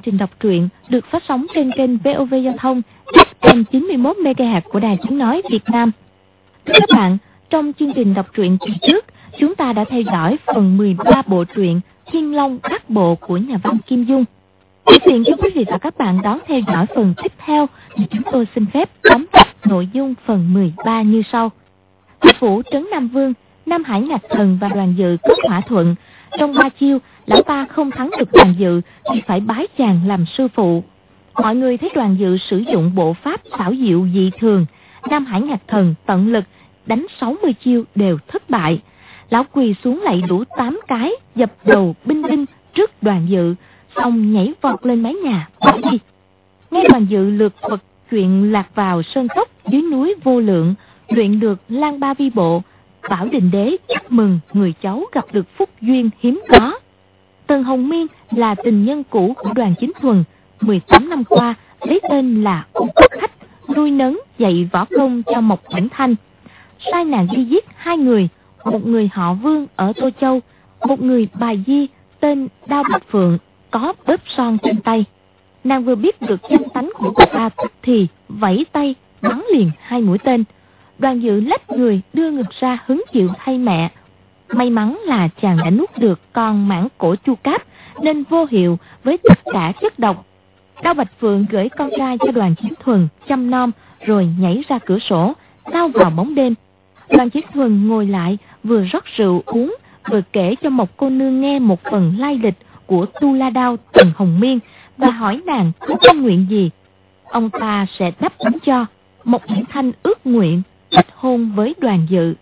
trình đọc truyện được phát sóng trên kênh VOV Giao thông FM 91 MHz của Đài Tiếng nói Việt Nam. Thưa các bạn, trong chương trình đọc truyện kỳ trước, chúng ta đã theo dõi phần 13 bộ truyện Thiên Long Đắc Bộ của nhà văn Kim Dung. Để tiện cho quý vị và các bạn đón theo dõi phần tiếp theo, thì chúng tôi xin phép tóm tắt nội dung phần 13 như sau. Tại phủ Trấn Nam Vương, Nam Hải Ngạc Thần và Đoàn Dự có thỏa thuận, trong 3 chiêu, lão ta không thắng được Đoàn Dự thì phải bái chàng làm sư phụ. Mọi người thấy Đoàn Dự sử dụng bộ pháp xảo diệu dị thường, Nam Hải Ngạc Thần tận lực đánh 60 chiêu đều thất bại. Lão quỳ xuống lạy đủ 8 cái, dập đầu binh binh trước Đoàn Dự, xong nhảy vọt lên mái nhà bỏ đi. Nghe Đoàn Dự lượt thuật chuyện lạc vào sơn cốc dưới núi Vô Lượng, luyện được Lang Ba Vi Bộ, Bảo Đình Đế chúc mừng người cháu gặp được phúc duyên hiếm có. Tần Hồng Miên là tình nhân cũ của Đoàn Chính Thuần, 18 năm qua lấy tên là Úc Khách, nuôi nấng dạy võ công cho Mộc Uyển Thanh, sai nàng đi giết 2 người, một người họ Vương ở Tô Châu, một người Bài Di tên Đao Bạch Phượng có bớp son trên tay. Nàng vừa biết được danh tánh của bà ta thì vẫy tay bắn liền 2 mũi tên. Đoàn Dự lách người đưa ngực ra hứng chịu thay mẹ. May mắn là chàng đã nuốt được con mãng cổ chu cáp nên vô hiệu với tất cả chất độc. Đao Bạch Phượng gửi con trai cho Đoàn Chính Thuần chăm nom rồi nhảy ra cửa sổ lao vào bóng đêm. Đoàn Chính Thuần ngồi lại vừa rót rượu uống vừa kể cho một cô nương nghe một phần lai lịch của Tu La Đao Tần Hồng Miên và hỏi nàng có tâm nguyện gì. Ông ta sẽ đáp ứng cho. Mộc Uyển Thanh ước nguyện kết hôn với Đoàn Dự.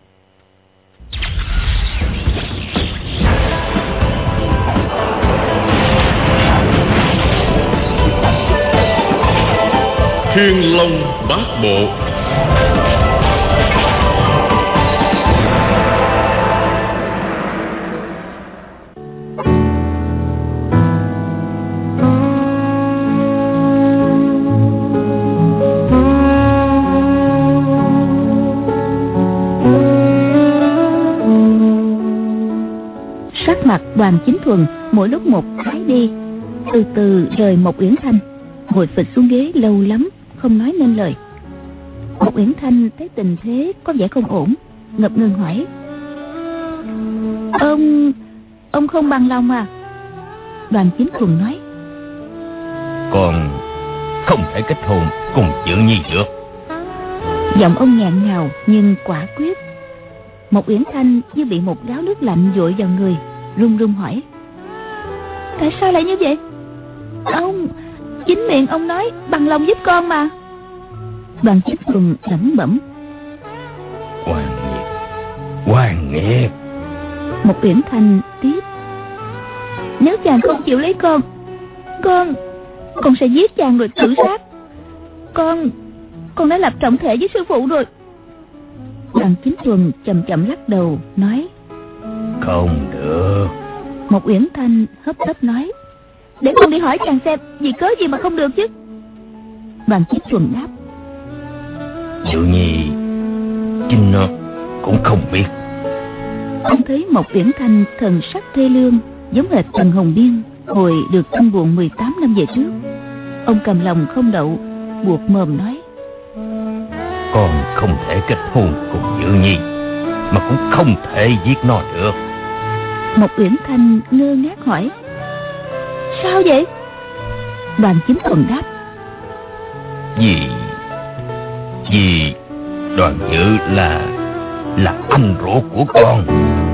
Thiên Long Bát Bộ. Sắc mặt Đoàn Chính Thuần mỗi lúc một tái đi, từ từ rời Mộc Uyển Thanh, ngồi phịch xuống ghế lâu lắm không nói nên lời. Mộc Uyển Thanh thấy tình thế có vẻ không ổn, ngập ngừng hỏi: Ông không bằng lòng à? Đoàn Chính Thuần nói: Con không thể kết hôn cùng Dự Nhi được. Giọng ông nghẹn ngào nhưng quả quyết. Mộc Uyển Thanh như bị một gáo nước lạnh dội vào người, run run hỏi: Tại sao lại như vậy? Ông, chính miệng ông nói bằng lòng giúp con mà. Đoàn Chính Thuần lẩm bẩm: Hoàng nghiệt. Mộc Uyển Thanh tiếp: Nếu chàng không chịu lấy con sẽ giết chàng rồi tự sát. Con đã lập trọng thể với sư phụ rồi. Đoàn Chính Thuần chậm chậm lắc đầu nói: Không được. Mộc Uyển Thanh hấp tấp nói: Để con đi hỏi chàng xem vì cớ gì mà không được chứ. Đoàn Chính Thuần đáp: Dự Nhi chính nó cũng không biết. Ông thấy Mộc Uyển Thanh thần sắc thê lương, giống hệt Tần Hồng Miên hồi được tin buồn 18 năm về trước. Ông cầm lòng không đậu, buột mồm nói: Con không thể kết hôn cùng Dự Nhi, mà cũng không thể giết nó được. Mộc Uyển Thanh ngơ ngác hỏi: Sao vậy? Đoàn Chính Thuần đáp: Vì Đoàn Dự là anh ruột của con.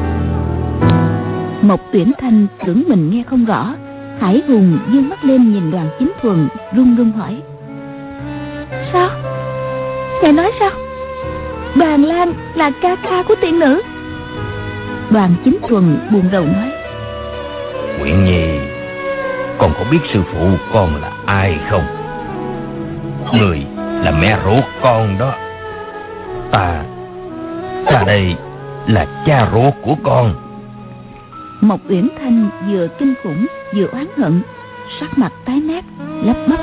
Mộc Uyển Thanh tưởng mình nghe không rõ, Hải Hùng dương mắt lên nhìn Đoàn Chính Thuần, run run hỏi: Sao? Ngài nói sao? Đoàn Lan là ca ca của tiên nữ. Đoàn Chính Thuần buồn rầu nói: Uyển Nhi, con có biết sư phụ con là ai không? Người là mẹ ruột con đó. Ta đây là cha ruột của con. Mộc Uyển Thanh vừa kinh khủng vừa oán hận, sắc mặt tái mét, lắp bắp: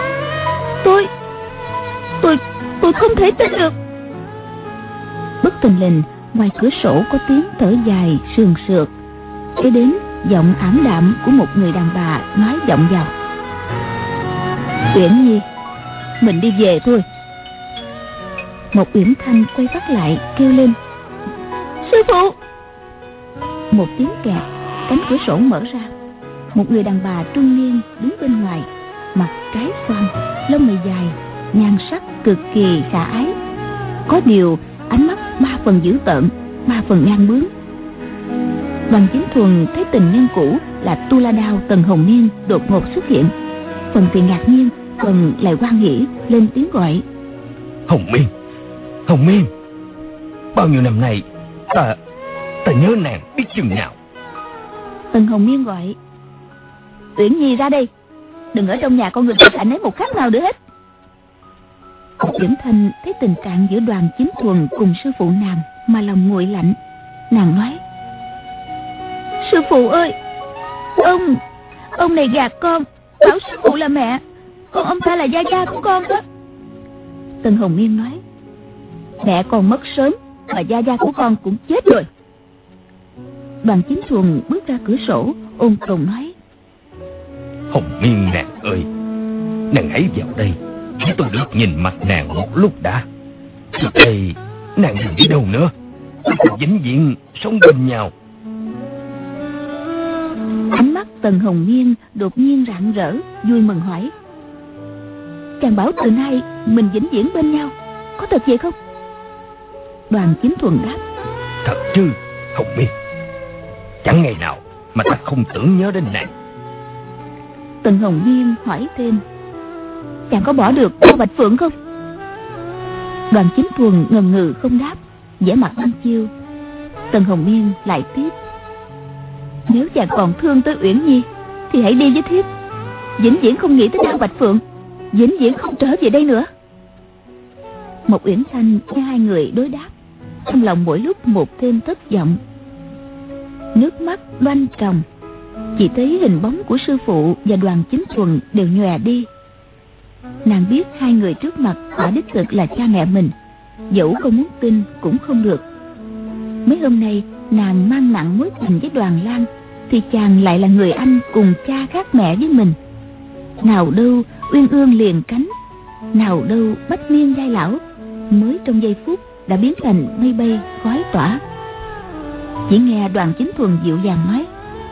Tôi không thể tin được. Bất thình lình ngoài cửa sổ có tiếng thở dài sườn sượt, kế đến giọng ảm đạm của một người đàn bà nói vọng vào: Uyển Nhi, mình đi về thôi. Một Uyển Thanh quay phát lại kêu lên: Sư phụ! Một tiếng kẹt, cánh cửa sổ mở ra. Một người đàn bà trung niên đứng bên ngoài, mặt trái xoan, lông mày dài, nhan sắc cực kỳ khả ái. Có điều ánh mắt 3 phần dữ tợn, 3 phần ngang bướng. Đoàn Chính Thuần thấy tình nhân cũ là Tu La Đao Tần Hồng Niên đột ngột xuất hiện, phần thì ngạc nhiên, phần lại hoan hỉ, lên tiếng gọi: Hồng Miên, Hồng Miên, bao nhiêu năm nay ta nhớ nàng biết chừng nào. Tần Hồng Niên gọi: Uyển Nhi ra đây, đừng ở trong nhà con người ta ảnh ấy một khắc nào nữa hết. Uyển Thanh thấy tình trạng giữa Đoàn Chính Thuần cùng sư phụ nàng mà lòng nguội lạnh. Nàng nói: Sư phụ ơi, ông này gạt con, bảo sư phụ là mẹ, còn ông ta là gia gia của con đó. Tần Hồng Niên nói: Mẹ con mất sớm mà gia gia của con cũng chết rồi. Đoàn Chính Thuần bước ra cửa sổ, ôn tồn nói: Hồng Miên nàng ơi, nàng hãy vào đây để tôi được nhìn mặt nàng một lúc đã. Từ đây nàng đừng đi đâu nữa, tôi sẽ vĩnh viễn sống bên nhau. Ánh mắt Tần Hồng Niên đột nhiên rạng rỡ, vui mừng hỏi: Chàng bảo từ nay mình vĩnh viễn bên nhau, có thật vậy không? Đoàn Chính Thuần đáp: Thật chứ Hồng Miên, chẳng ngày nào mà ta không tưởng nhớ đến nàng. Tần Hồng Niên hỏi thêm: Chàng có bỏ được Cao Bạch Phượng không? Đoàn Chính Thuần ngần ngừ không đáp, vẻ mặt đăm chiêu. Tần Hồng Niên lại tiếp: Nếu chàng còn thương tới Uyển Nhi thì hãy đi với thiếp, vĩnh viễn không nghĩ tới Cao Bạch Phượng, vĩnh viễn không trở về đây nữa. Một Uyển Thanh nghe hai người đối đáp, trong lòng mỗi lúc một thêm thất vọng. Nước mắt đoanh tròng, chỉ thấy hình bóng của sư phụ và Đoàn Chính Thuần đều nhòe đi. Nàng biết hai người trước mặt quả đích thực là cha mẹ mình, dẫu không muốn tin cũng không được. Mấy hôm nay nàng mang nặng mối tình với Đoàn Lang, thì chàng lại là người anh cùng cha khác mẹ với mình. Nào đâu uyên ương liền cánh, nào đâu bách niên giai lão, mới trong giây phút đã biến thành mây bay khói tỏa. Chỉ nghe Đoàn Chính Thuần dịu dàng nói: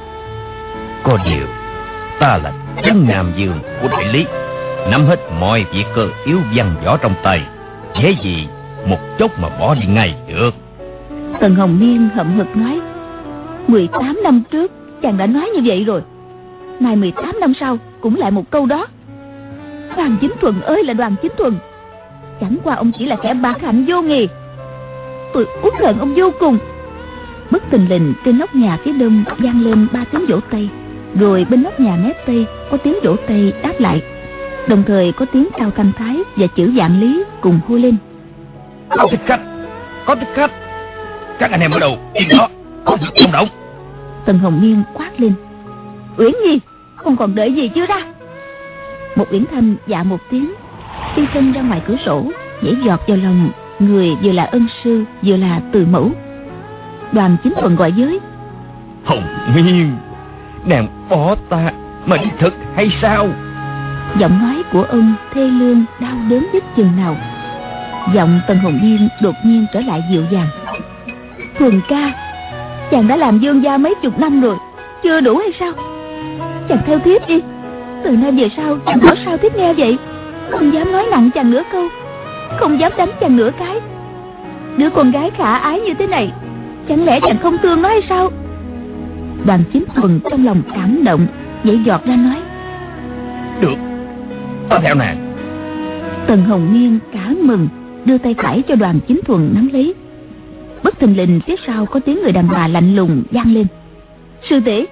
Có điều ta là Trấn Nam Dương của đại lý, nắm hết mọi việc cơ yếu văn võ trong tay, dễ gì một chốc mà bỏ đi ngay được. Tần Hồng Niên hậm hực nói: 18 năm trước chàng đã nói như vậy rồi, nay 18 năm sau cũng lại một câu đó. Đoàn Chính Thuần ơi là Đoàn Chính Thuần, chẳng qua ông chỉ là kẻ bạc hạnh vô nghì. Tôi uất hận ông vô cùng. Bất thình lình trên nóc nhà phía đông vang lên 3 tiếng vỗ tay, rồi bên nóc nhà mép tây có tiếng vỗ tay đáp lại, đồng thời có tiếng Cao Thanh Thái và chữ Vạn Lý cùng hô lên: Có thích khách, có thích khách. Các anh em ở đâu yên đó, không được không động. Tần Hồng Niên quát lên: Uyển Nhi, không còn đợi gì chưa ra? Một Uyển Thanh dạ một tiếng, đi chân ra ngoài cửa sổ, nhảy giọt vào lòng người vừa là ân sư vừa là từ mẫu. Đoàn Chính Thuần gọi giới: Hồng Miên, nàng bỏ ta mà đi thật hay sao? Giọng nói của ông thê lương đau đớn biết chừng nào. Giọng Tần Hồng Niên đột nhiên trở lại dịu dàng: Thuần ca, chàng đã làm dương gia mấy chục năm rồi, chưa đủ hay sao? Chàng theo thiếp đi, từ nay về sau chàng bảo sao thiếp nghe vậy. Không dám nói nặng chàng nửa câu, không dám đánh chàng nửa cái. Đứa con gái khả ái như thế này, chẳng lẽ chàng không thương nó hay sao? Đoàn Chính Thuần trong lòng cảm động, nhảy giọt ra nói: Được, ta theo nàng. Tần Hồng Niên cả mừng, đưa tay phải cho Đoàn Chính Thuần nắm lấy. Bất thình lình phía sau có tiếng người đàn bà lạnh lùng vang lên: Sư tỷ,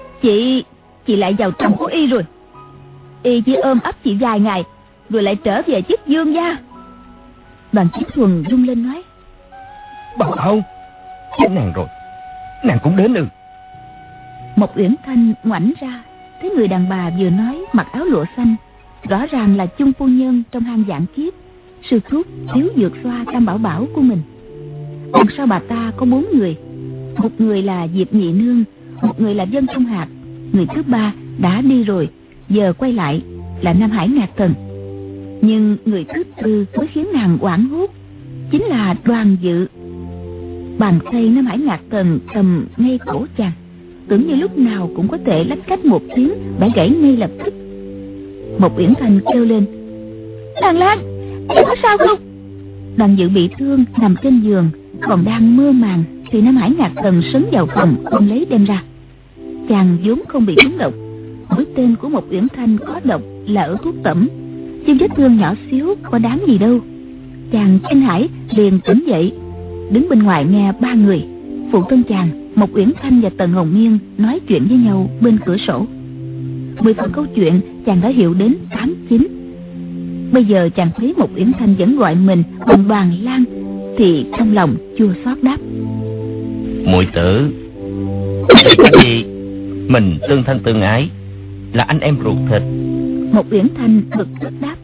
chị lại vào trong của y rồi. Y chỉ ôm ấp chị vài ngày rồi lại trở về chức dương gia. Đoàn Chính Thuần rung lên nói: Bảo không, chết nàng rồi, nàng cũng đến ư? Một Uyển Thanh ngoảnh ra, thấy người đàn bà vừa nói mặc áo lụa xanh, rõ ràng là chung phu nhân trong hang Vạn Kiếp, sư thúc Tiếu Dược Xoa Tam Bảo Bảo của mình. Đằng sau bà ta có 4 người, một người là Diệp Nhị Nương, một người là Vân Trung Hạc, người thứ ba đã đi rồi, giờ quay lại là Nam Hải Ngạc Thần. Nhưng người thứ tư mới khiến nàng hoảng hốt chính là Đoàn Dự. Bàn tay Nam Hải Ngạc Thần cầm ngay cổ chàng, tưởng như lúc nào cũng có thể lách cách một tiếng bẻ gãy ngay lập tức. Mộc Uyển Thanh kêu lên: Đàn Lan, em có sao không? Đoàn Dự bị thương nằm trên giường, còn đang mơ màng thì Nam Hải Ngạc Thần sấn vào phòng ôm lấy đem ra. Chàng vốn không bị trúng độc, mũi tên của Mộc Uyển Thanh có độc là ở thuốc tẩm, chứ vết thương nhỏ xíu có đáng gì đâu. Chàng kinh hãi liền tỉnh dậy, đứng bên ngoài nghe ba người, phụ thân chàng, Mộc Uyển Thanh và Tần Hồng Miên nói chuyện với nhau bên cửa sổ. 10 phần câu chuyện chàng đã hiểu đến 8-9. Bây giờ chàng thấy Mộc Uyển Thanh vẫn gọi mình bằng Đoàn Lan thì trong lòng chua xót đáp: Muội tử, cái gì mình tương thân tương ái, là anh em ruột thịt. Mộc Uyển Thanh bực tức đáp: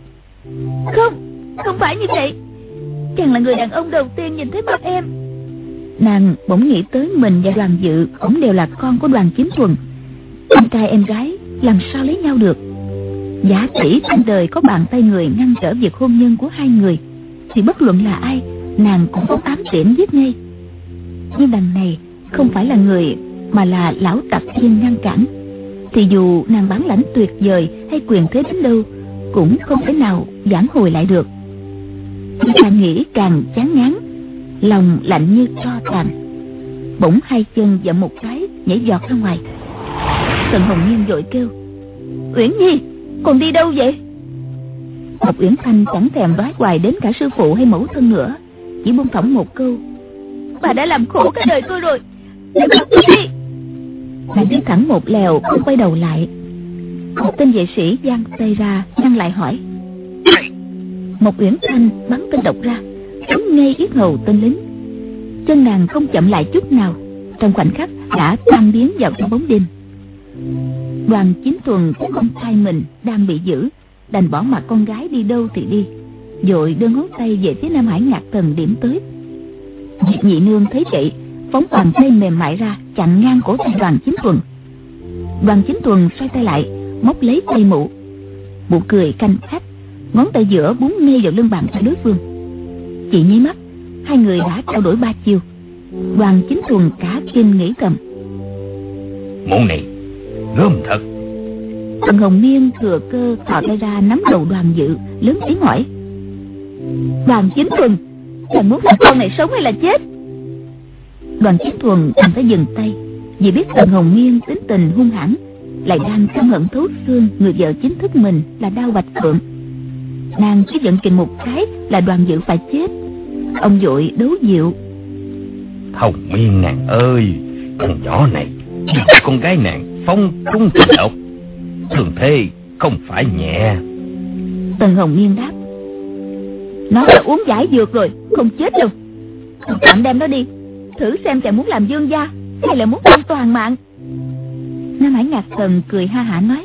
Không phải như vậy. Chàng là người đàn ông đầu tiên nhìn thấy mặt em. Nàng bỗng nghĩ tới mình và Đoàn Dự cũng đều là con của Đoàn Chính Thuần. Anh trai em gái làm sao lấy nhau được? Giả tỷ trên đời có bàn tay người ngăn trở việc hôn nhân của hai người, thì bất luận là ai, nàng cũng có ám tiễn giết ngay. Nhưng đằng này không phải là người, mà là lão Tạp Thiên ngăn cản, thì dù nàng bản lãnh tuyệt vời hay quyền thế đến đâu cũng không thể nào vãn hồi lại được. Càng nghĩ càng chán ngán, lòng lạnh như tro tàn. Bỗng hai chân dậm một cái, nhảy giọt ra ngoài. Tần Hồng Nhiên vội kêu: Uyển Nhi, còn đi đâu vậy? Mộc Uyển Thanh chẳng thèm đoái hoài đến cả sư phụ hay mẫu thân nữa, chỉ buông thõng một câu: Bà đã làm khổ cả đời tôi rồi, để bắt tôi đi. Nàng đi thẳng một lèo, không quay đầu lại. Một tên vệ sĩ giang tay ra ngăn lại hỏi. Mộc Uyển Thanh bắn tên độc ra, trúng ngay yết hầu tên lính. Chân nàng không chậm lại chút nào, trong khoảnh khắc đã tan biến vào trong bóng đêm. Đoàn Chính Thuần cũng không thay mình đang bị giữ, đành bỏ mặc con gái đi đâu thì đi, vội đưa ngón tay về phía Nam Hải Ngạc Thần điểm tới. Diệp Nhị Nương thấy vậy, phóng bàn tay mềm mại ra chặn ngang cổ tay Đoàn Chính Thuần. Đoàn Chính Thuần xoay tay lại, móc lấy tay mụ. Mụ cười canh khách, ngón tay giữa búng ngay vào lưng bàn tay đối phương. Chỉ nháy mắt, hai người đã trao đổi 3 chiêu. Đoàn Chính Thuần cả kinh nghĩ thầm: Mụ này gớm thật. Tần Hồng Miên thừa cơ thò tay ra nắm đầu Đoàn Dự, lớn tiếng hỏi: Đoàn Chính Thuần, chàng muốn thằng con này sống hay là chết? Đoàn Chính Thuần đành phải dừng tay, vì biết Tần Hồng Miên tính tình hung hãn, lại đang căm hận thấu xương người vợ chính thức mình là Đao Bạch Phượng. Nàng chỉ giận kình một cái là Đoàn Dự phải chết. Ông vội đấu dịu: Hồng Miên nàng ơi, con nhỏ này con gái nàng phong trúng tình độc, thường thế không phải nhẹ. Tần Hồng Miên đáp: Nó đã uống giải dược rồi, không chết đâu. Tạm đem nó đi, thử xem chàng muốn làm dương gia hay là muốn an toàn mạng. Nam Hải Ngạc Thần cười ha hả nói: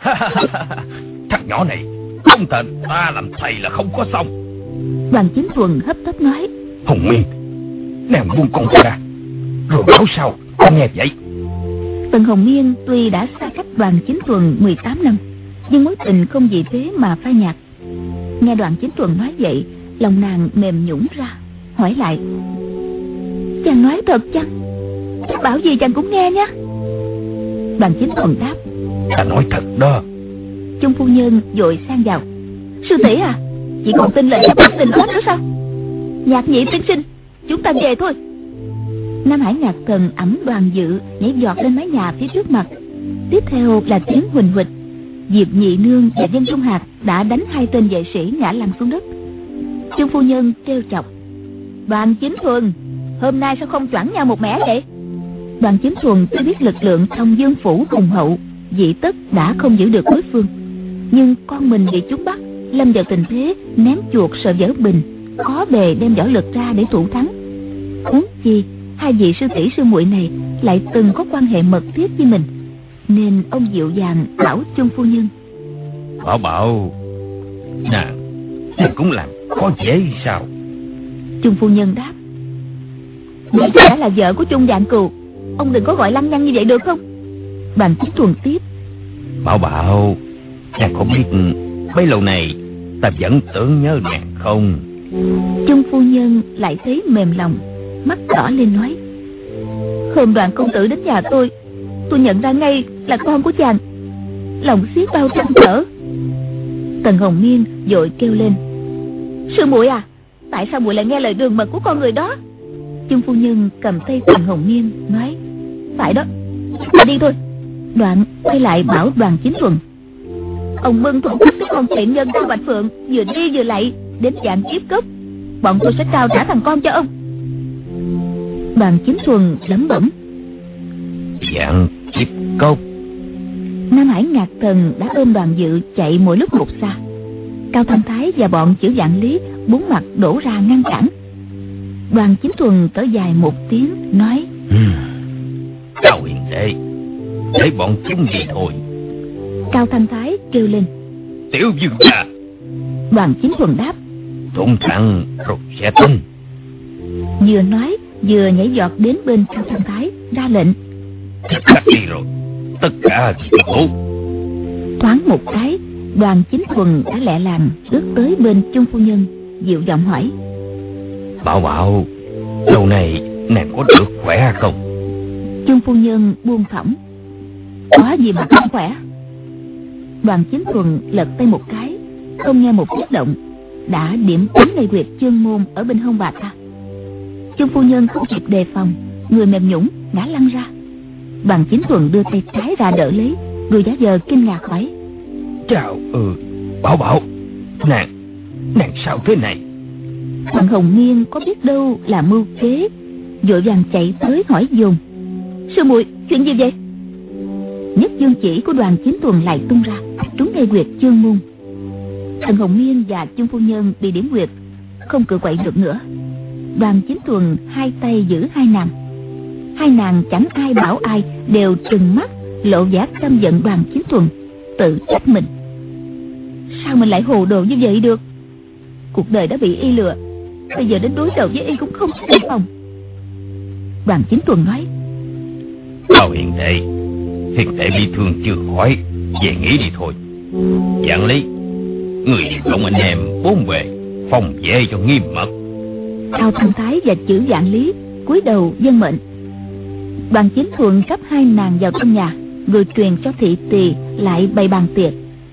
Thằng nhỏ này không thành ta làm thầy là không có xong. Đoàn Chính Thuần hấp tấp nói: Hồng Miên, nàng buông con ra rồi báo sao con nghe vậy. Tần Hồng Miên tuy đã xa cách Đoàn Chính Thuần 18 năm, nhưng mối tình không vì thế mà phai nhạt. Nghe Đoàn Chính Thuần nói vậy, lòng nàng mềm nhũn ra, hỏi lại: Chàng nói thật chăng? Chàng bảo gì chàng cũng nghe nhé. Đoàn Chính Thuần đáp: Ta nói thật đó. Chung phu nhân vội sang vào: Sư tỷ à, chị còn tin lời các tình hết nữa sao? Nhạc Nhị tiên sinh, chúng ta về thôi. Nam Hải Ngạc Thần ẵm Đoàn Dự nhảy giọt lên mái nhà phía trước mặt. Tiếp theo là tiếng huỳnh huỵch. Diệp Nhị Nương và Dân Trung Hạc đã đánh hai tên vệ sĩ ngã lăn xuống đất. Chung phu nhân trêu chọc: Đoàn Chính Thuần, hôm nay sao không choảng nhau một mẻ vậy? Đoàn Chính Thuần tuy biết lực lượng trong Dương phủ hùng hậu, dị tất đã không giữ được đối phương, nhưng con mình bị chúng bắt, lâm vào tình thế ném chuột sợ vỡ bình, khó bề đem võ lực ra để thủ thắng. Huống chi hai vị sư tỷ sư muội này lại từng có quan hệ mật thiết với mình, nên ông dịu dàng bảo Chung phu nhân: Bảo nàng cũng làm khó dễ sao? Chung phu nhân đáp: Mỹ đã là vợ của Chung Vạn Cừu, ông đừng có gọi lăng nhăng như vậy được không? Đoàn Chính Thuần tiếp: Bảo Nàng có biết bấy lâu này ta vẫn tưởng nhớ nàng không? Chung phu nhân lại thấy mềm lòng, mắt đỏ lên nói: Hôm Đoàn công tử đến nhà tôi nhận ra ngay là con của chàng, lòng xiết bao trăn trở. Tần Hồng Miên vội kêu lên: Sư muội à, tại sao muội lại nghe lời đường mật của con người đó? Chung phu nhân cầm tay Tần Hồng Miên nói: Phải đó, ta đi thôi. Đoạn quay lại bảo Đoàn Chính Thuần: Ông bưng thuận thích cái con tiện nhân của Bạch Phượng, vừa đi vừa lạy, đến dạng kiếp cốc, bọn tôi sẽ trao trả thằng con cho ông. Đoàn Chính Thuần lẩm bẩm: Dạng kiếp cốc. Nam Hải Ngạc Thần đã ôm Đoàn Dự chạy mỗi lúc một xa. Cao Thanh Thái và bọn Chữ Vạn Lý bốn mặt đổ ra ngăn cản. Đoàn Chính Thuần thở dài một tiếng nói: Cao hiền đệ, để bọn chúng đi thôi. Cao Thanh Thái kêu lên: Tiểu vương gia. Đoàn Chính Thuần đáp: Thủng thẳng rồi sẽ tin. Vừa nói vừa nhảy giọt đến bên Cao Thanh Thái ra lệnh: Cắt đi rồi, tất cả chỉ ngủ. Thoáng một cái, Đoàn Chính Thuần đã lẹ làng bước tới bên Chung phu nhân, dịu giọng hỏi: Bảo Bảo, lâu này nàng có được khỏe không? Chung phu nhân buông thõng: Có gì mà không khỏe. Đoàn Chính Thuần lật tay một cái, không nghe một tiếng động, đã điểm trúng ngay huyệt chương môn ở bên hông bà ta. Chung phu nhân không kịp đề phòng, người mềm nhũn ngã lăn ra. Đoàn Chính Thuần đưa tay trái ra đỡ lấy, người giả vờ kinh ngạc hỏi: Chào, Bảo Bảo, nàng sao thế này? Thằng Hồng Miên có biết đâu là mưu kế, vội vàng chạy tới hỏi dồn: Sư muội, chuyện gì vậy? Nhất dương chỉ của Đoàn Chính Thuần lại tung ra, trúng ngay huyệt chương môn. Thằng Hồng Miên và Chung phu nhân bị điểm huyệt, không cự quậy được nữa. Đoàn Chính Thuần hai tay giữ hai nàng. Hai nàng chẳng ai bảo ai, đều trừng mắt lộ vẻ căm giận Đoàn Chính Thuần, tự trách mình: Sao mình lại hồ đồ như vậy được? Cuộc đời đã bị y lừa, bây giờ đến đối đầu với y cũng không đề phòng. Đoàn Chính Thuần nói: Cao hiền đệ bị thương chưa khỏi, về nghỉ đi thôi. Vạn Lý, người điều động anh em bốn bề phòng vệ cho nghiêm mật. Cao Thanh Thái và Chữ Vạn Lý cúi đầu vâng mệnh. Đoàn Chính Thuần cấp hai nàng vào trong nhà, người truyền cho thị tỳ lại bày bàn tiệc.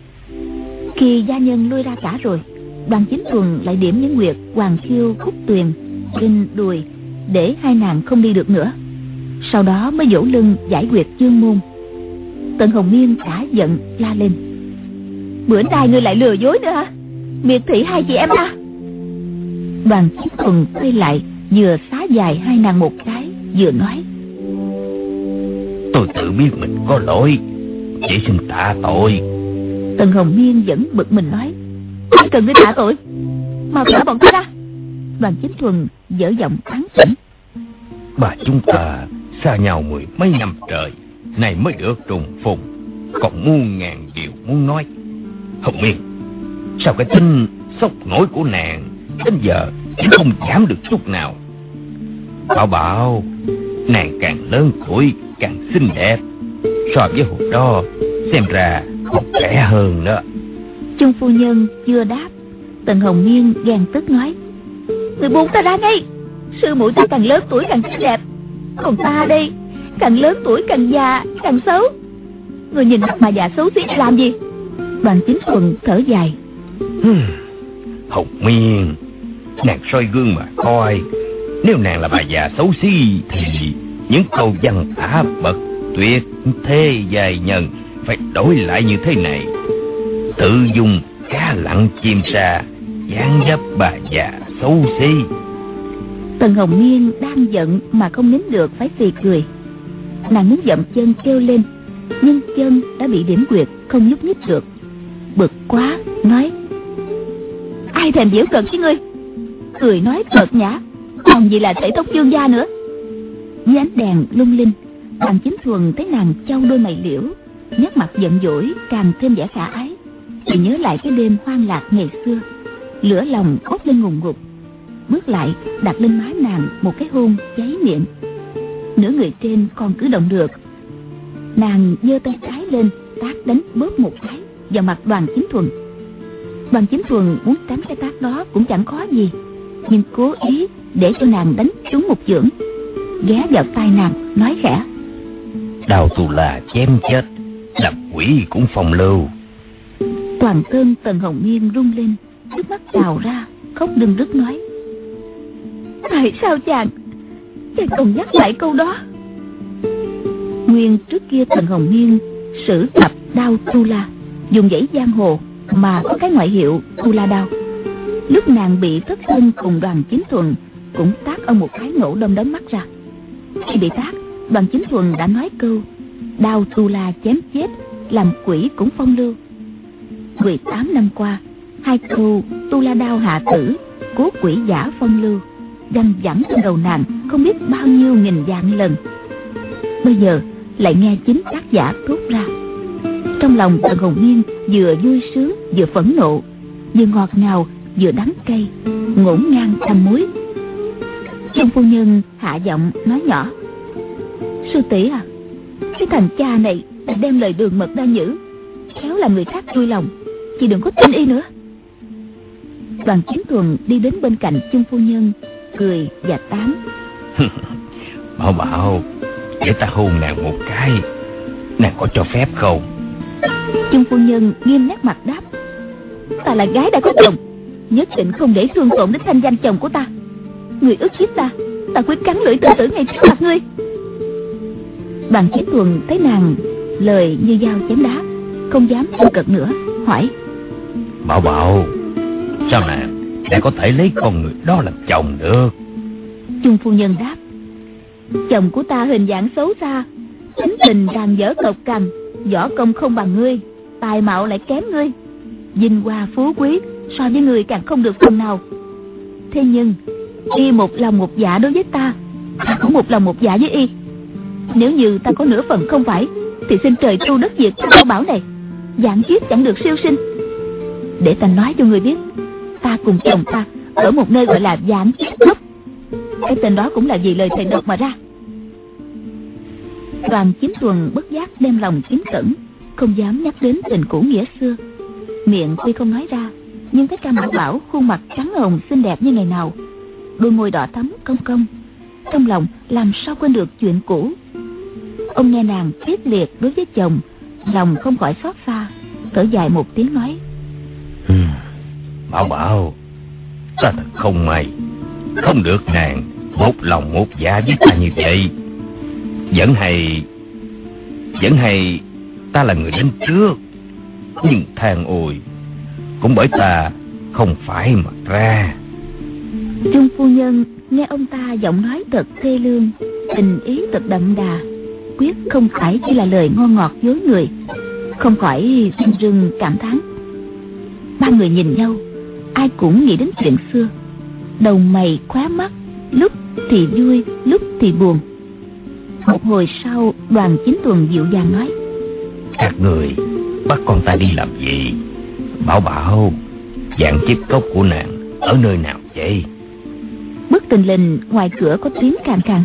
Khi gia nhân lui ra cả rồi, Đoàn Chính Thuần lại điểm những huyệt Hoàng Khiêu, Khúc Tuyền trên đùi để hai nàng không đi được nữa. Sau đó mới vỗ lưng giải huyệt chương môn. Tần Hồng Miên cả giận la lên: Bữa nay ngươi lại lừa dối nữa hả? Miệt thị hai chị em ta. Đoàn Chính Thuần quay lại, vừa xá dài hai nàng một cái, vừa nói: Tôi tự biết mình có lỗi, chỉ xin tạ tội. Tần Hồng Miên vẫn bực mình nói: Không cần ngươi tạ tội, mau thả bọn tôi ra. Đoàn Chính Thuần dở giọng tán tỉnh: Bà chúng ta xa nhau mười mấy năm trời, nay mới được trùng phùng, còn muôn ngàn điều muốn nói. Hồng Miên, sao cái tính sốc nổi của nàng đến giờ vẫn không giảm được chút nào? Bảo Bảo, nàng càng lớn tuổi càng xinh đẹp, so với hồi đó xem ra còn trẻ hơn đó. Chung phu nhân chưa đáp, Tần Hồng Miên ghen tức nói: Người buông ta ra ngay. Sư muội ta càng lớn tuổi càng xinh đẹp, còn ta đây càng lớn tuổi càng già càng xấu. Người nhìn mặt mà già xấu xí để làm gì? Đoàn Chính Thuần thở dài: Hồng Miên, nàng soi gương mà coi. Nếu nàng là bà già xấu xí thì những câu văn tả bậc tuyệt thế giai nhân phải đổi lại như thế này: tự dùng cá lặn chim sa, dáng dấp bà già xấu xí. Tần Hồng Miên đang giận mà không nín được phải phì cười. Nàng muốn dậm chân kêu lên, nhưng chân đã bị điểm quyệt, không nhúc nhích được. Bực quá nói: Ai thèm giễu cợt với ngươi? Cười nói cợt nhã, còn gì là thể thống chương gia nữa. Dưới ánh đèn lung linh, Đoàn Chính Thuần thấy nàng chau đôi mày liễu, nét mặt giận dỗi càng thêm vẻ khả ái. Thì nhớ lại cái đêm hoang lạc ngày xưa, lửa lòng bốc lên ngùn ngụt. Bước lại đặt lên má nàng một cái hôn cháy miệng. Nửa người trên còn cử động được. Nàng giơ tay trái lên tát đánh bóp một cái, vào mặt Đoàn Chính Thuần. Đoàn Chính Thuần muốn tránh cái tát đó cũng chẳng khó gì, nhưng cố ý để cho nàng đánh trúng một chưởng, ghé vào tai nàng nói khẽ: Đao Tu La chém chết, làm quỷ cũng phong lưu. Toàn thân Tần Hồng Miên rung lên, nước mắt trào ra, khóc rưng rức nói: Tại sao chàng còn nhắc lại câu đó? Nguyên trước kia Tần Hồng Miên sử tập đao Tu La, dùng dãy giang hồ mà có cái ngoại hiệu Tu La đao. Lúc nàng bị thất thân cùng Đoàn Chính Thuần cũng tát ông một cái nổ đom đóm mắt ra. Khi bị tát, Đoàn Chính Thuần đã nói câu đao Tu La chém chết, làm quỷ cũng phong lưu. 18 năm qua, hai câu Tu La đao hạ tử, cố quỷ giả phong lưu văng vẳng trong đầu nàng không biết bao nhiêu nghìn vạn lần. Bây giờ lại nghe chính tác giả thốt ra. Trong lòng Tần Hồng Miên vừa vui sướng vừa phẫn nộ, vừa ngọt ngào vừa đắng cay, ngổn ngang trăm muối. Trung phu nhân hạ giọng nói nhỏ: Sư tỷ à, cái thằng cha này đã đem lời đường mật ra nhử, khéo làm người khác vui lòng, chị đừng có tin y nữa. Đoàn Chính Thuần đi đến bên cạnh Trung phu nhân, cười và tán: Bảo Bảo, để ta hôn nàng một cái, nàng có cho phép không? Trung phu nhân nghiêm nét mặt đáp: Ta là gái đã có chồng, nhất định không để thương tổn đến thanh danh chồng của ta. Người ức hiếp ta, ta quyết cắn lưỡi tự tử ngay trước mặt ngươi. Đoàn Chính Thuần thấy nàng lời như dao chém đá, không dám vô cật nữa, hỏi: Bảo Bảo, sao nàng đã có thể lấy con người đó làm chồng được? Trung phu nhân đáp: Chồng của ta hình dạng xấu xa, tính tình càng dở cộc cằn, võ công không bằng ngươi, tài mạo lại kém ngươi, vinh hoa phú quý so với ngươi càng không được phần nào. Thế nhưng y một lòng một dạ đối với ta, ta cũng một lòng một dạ với y. Nếu như ta có nửa phần không phải, thì xin trời tru đất diệt Bảo Bảo này, vạn kiếp chẳng được siêu sinh. Để ta nói cho ngươi biết, ta cùng chồng ta ở một nơi gọi là Vạn Kiếp Cốc. Cái tên đó cũng là vì lời thầy độc mà ra. Đoàn Chính Thuần bất giác đem lòng kính cẩn, không dám nhắc đến tình cũ nghĩa xưa. Miệng tuy không nói ra, nhưng thấy Cam Bảo Bảo khuôn mặt trắng hồng xinh đẹp như ngày nào, đôi môi đỏ thắm cong cong, trong lòng làm sao quên được chuyện cũ. Ông nghe nàng quyết liệt đối với chồng, lòng không khỏi xót xa, thở dài một tiếng nói: Bảo Bảo, ta thật không may, không được nàng một lòng một dạ với ta như vậy. Vẫn hay ta là người đến trước, nhưng than ôi, cũng bởi ta không phải mà ra. Trung phu nhân nghe ông ta giọng nói thật thê lương, tình ý thật đậm đà, quyết không phải chỉ là lời ngon ngọt dối người, không khỏi rưng rưng cảm thán. Ba người nhìn nhau, ai cũng nghĩ đến chuyện xưa, đầu mày khóe mắt, lúc thì vui lúc thì buồn. Một hồi sau, Đoàn Chính Thuần dịu dàng nói: Các người bắt con ta đi làm gì? Bảo Bảo, Vạn Kiếp Cốc của nàng ở nơi nào vậy? Bất tình lình ngoài cửa có tiếng khàn khàn: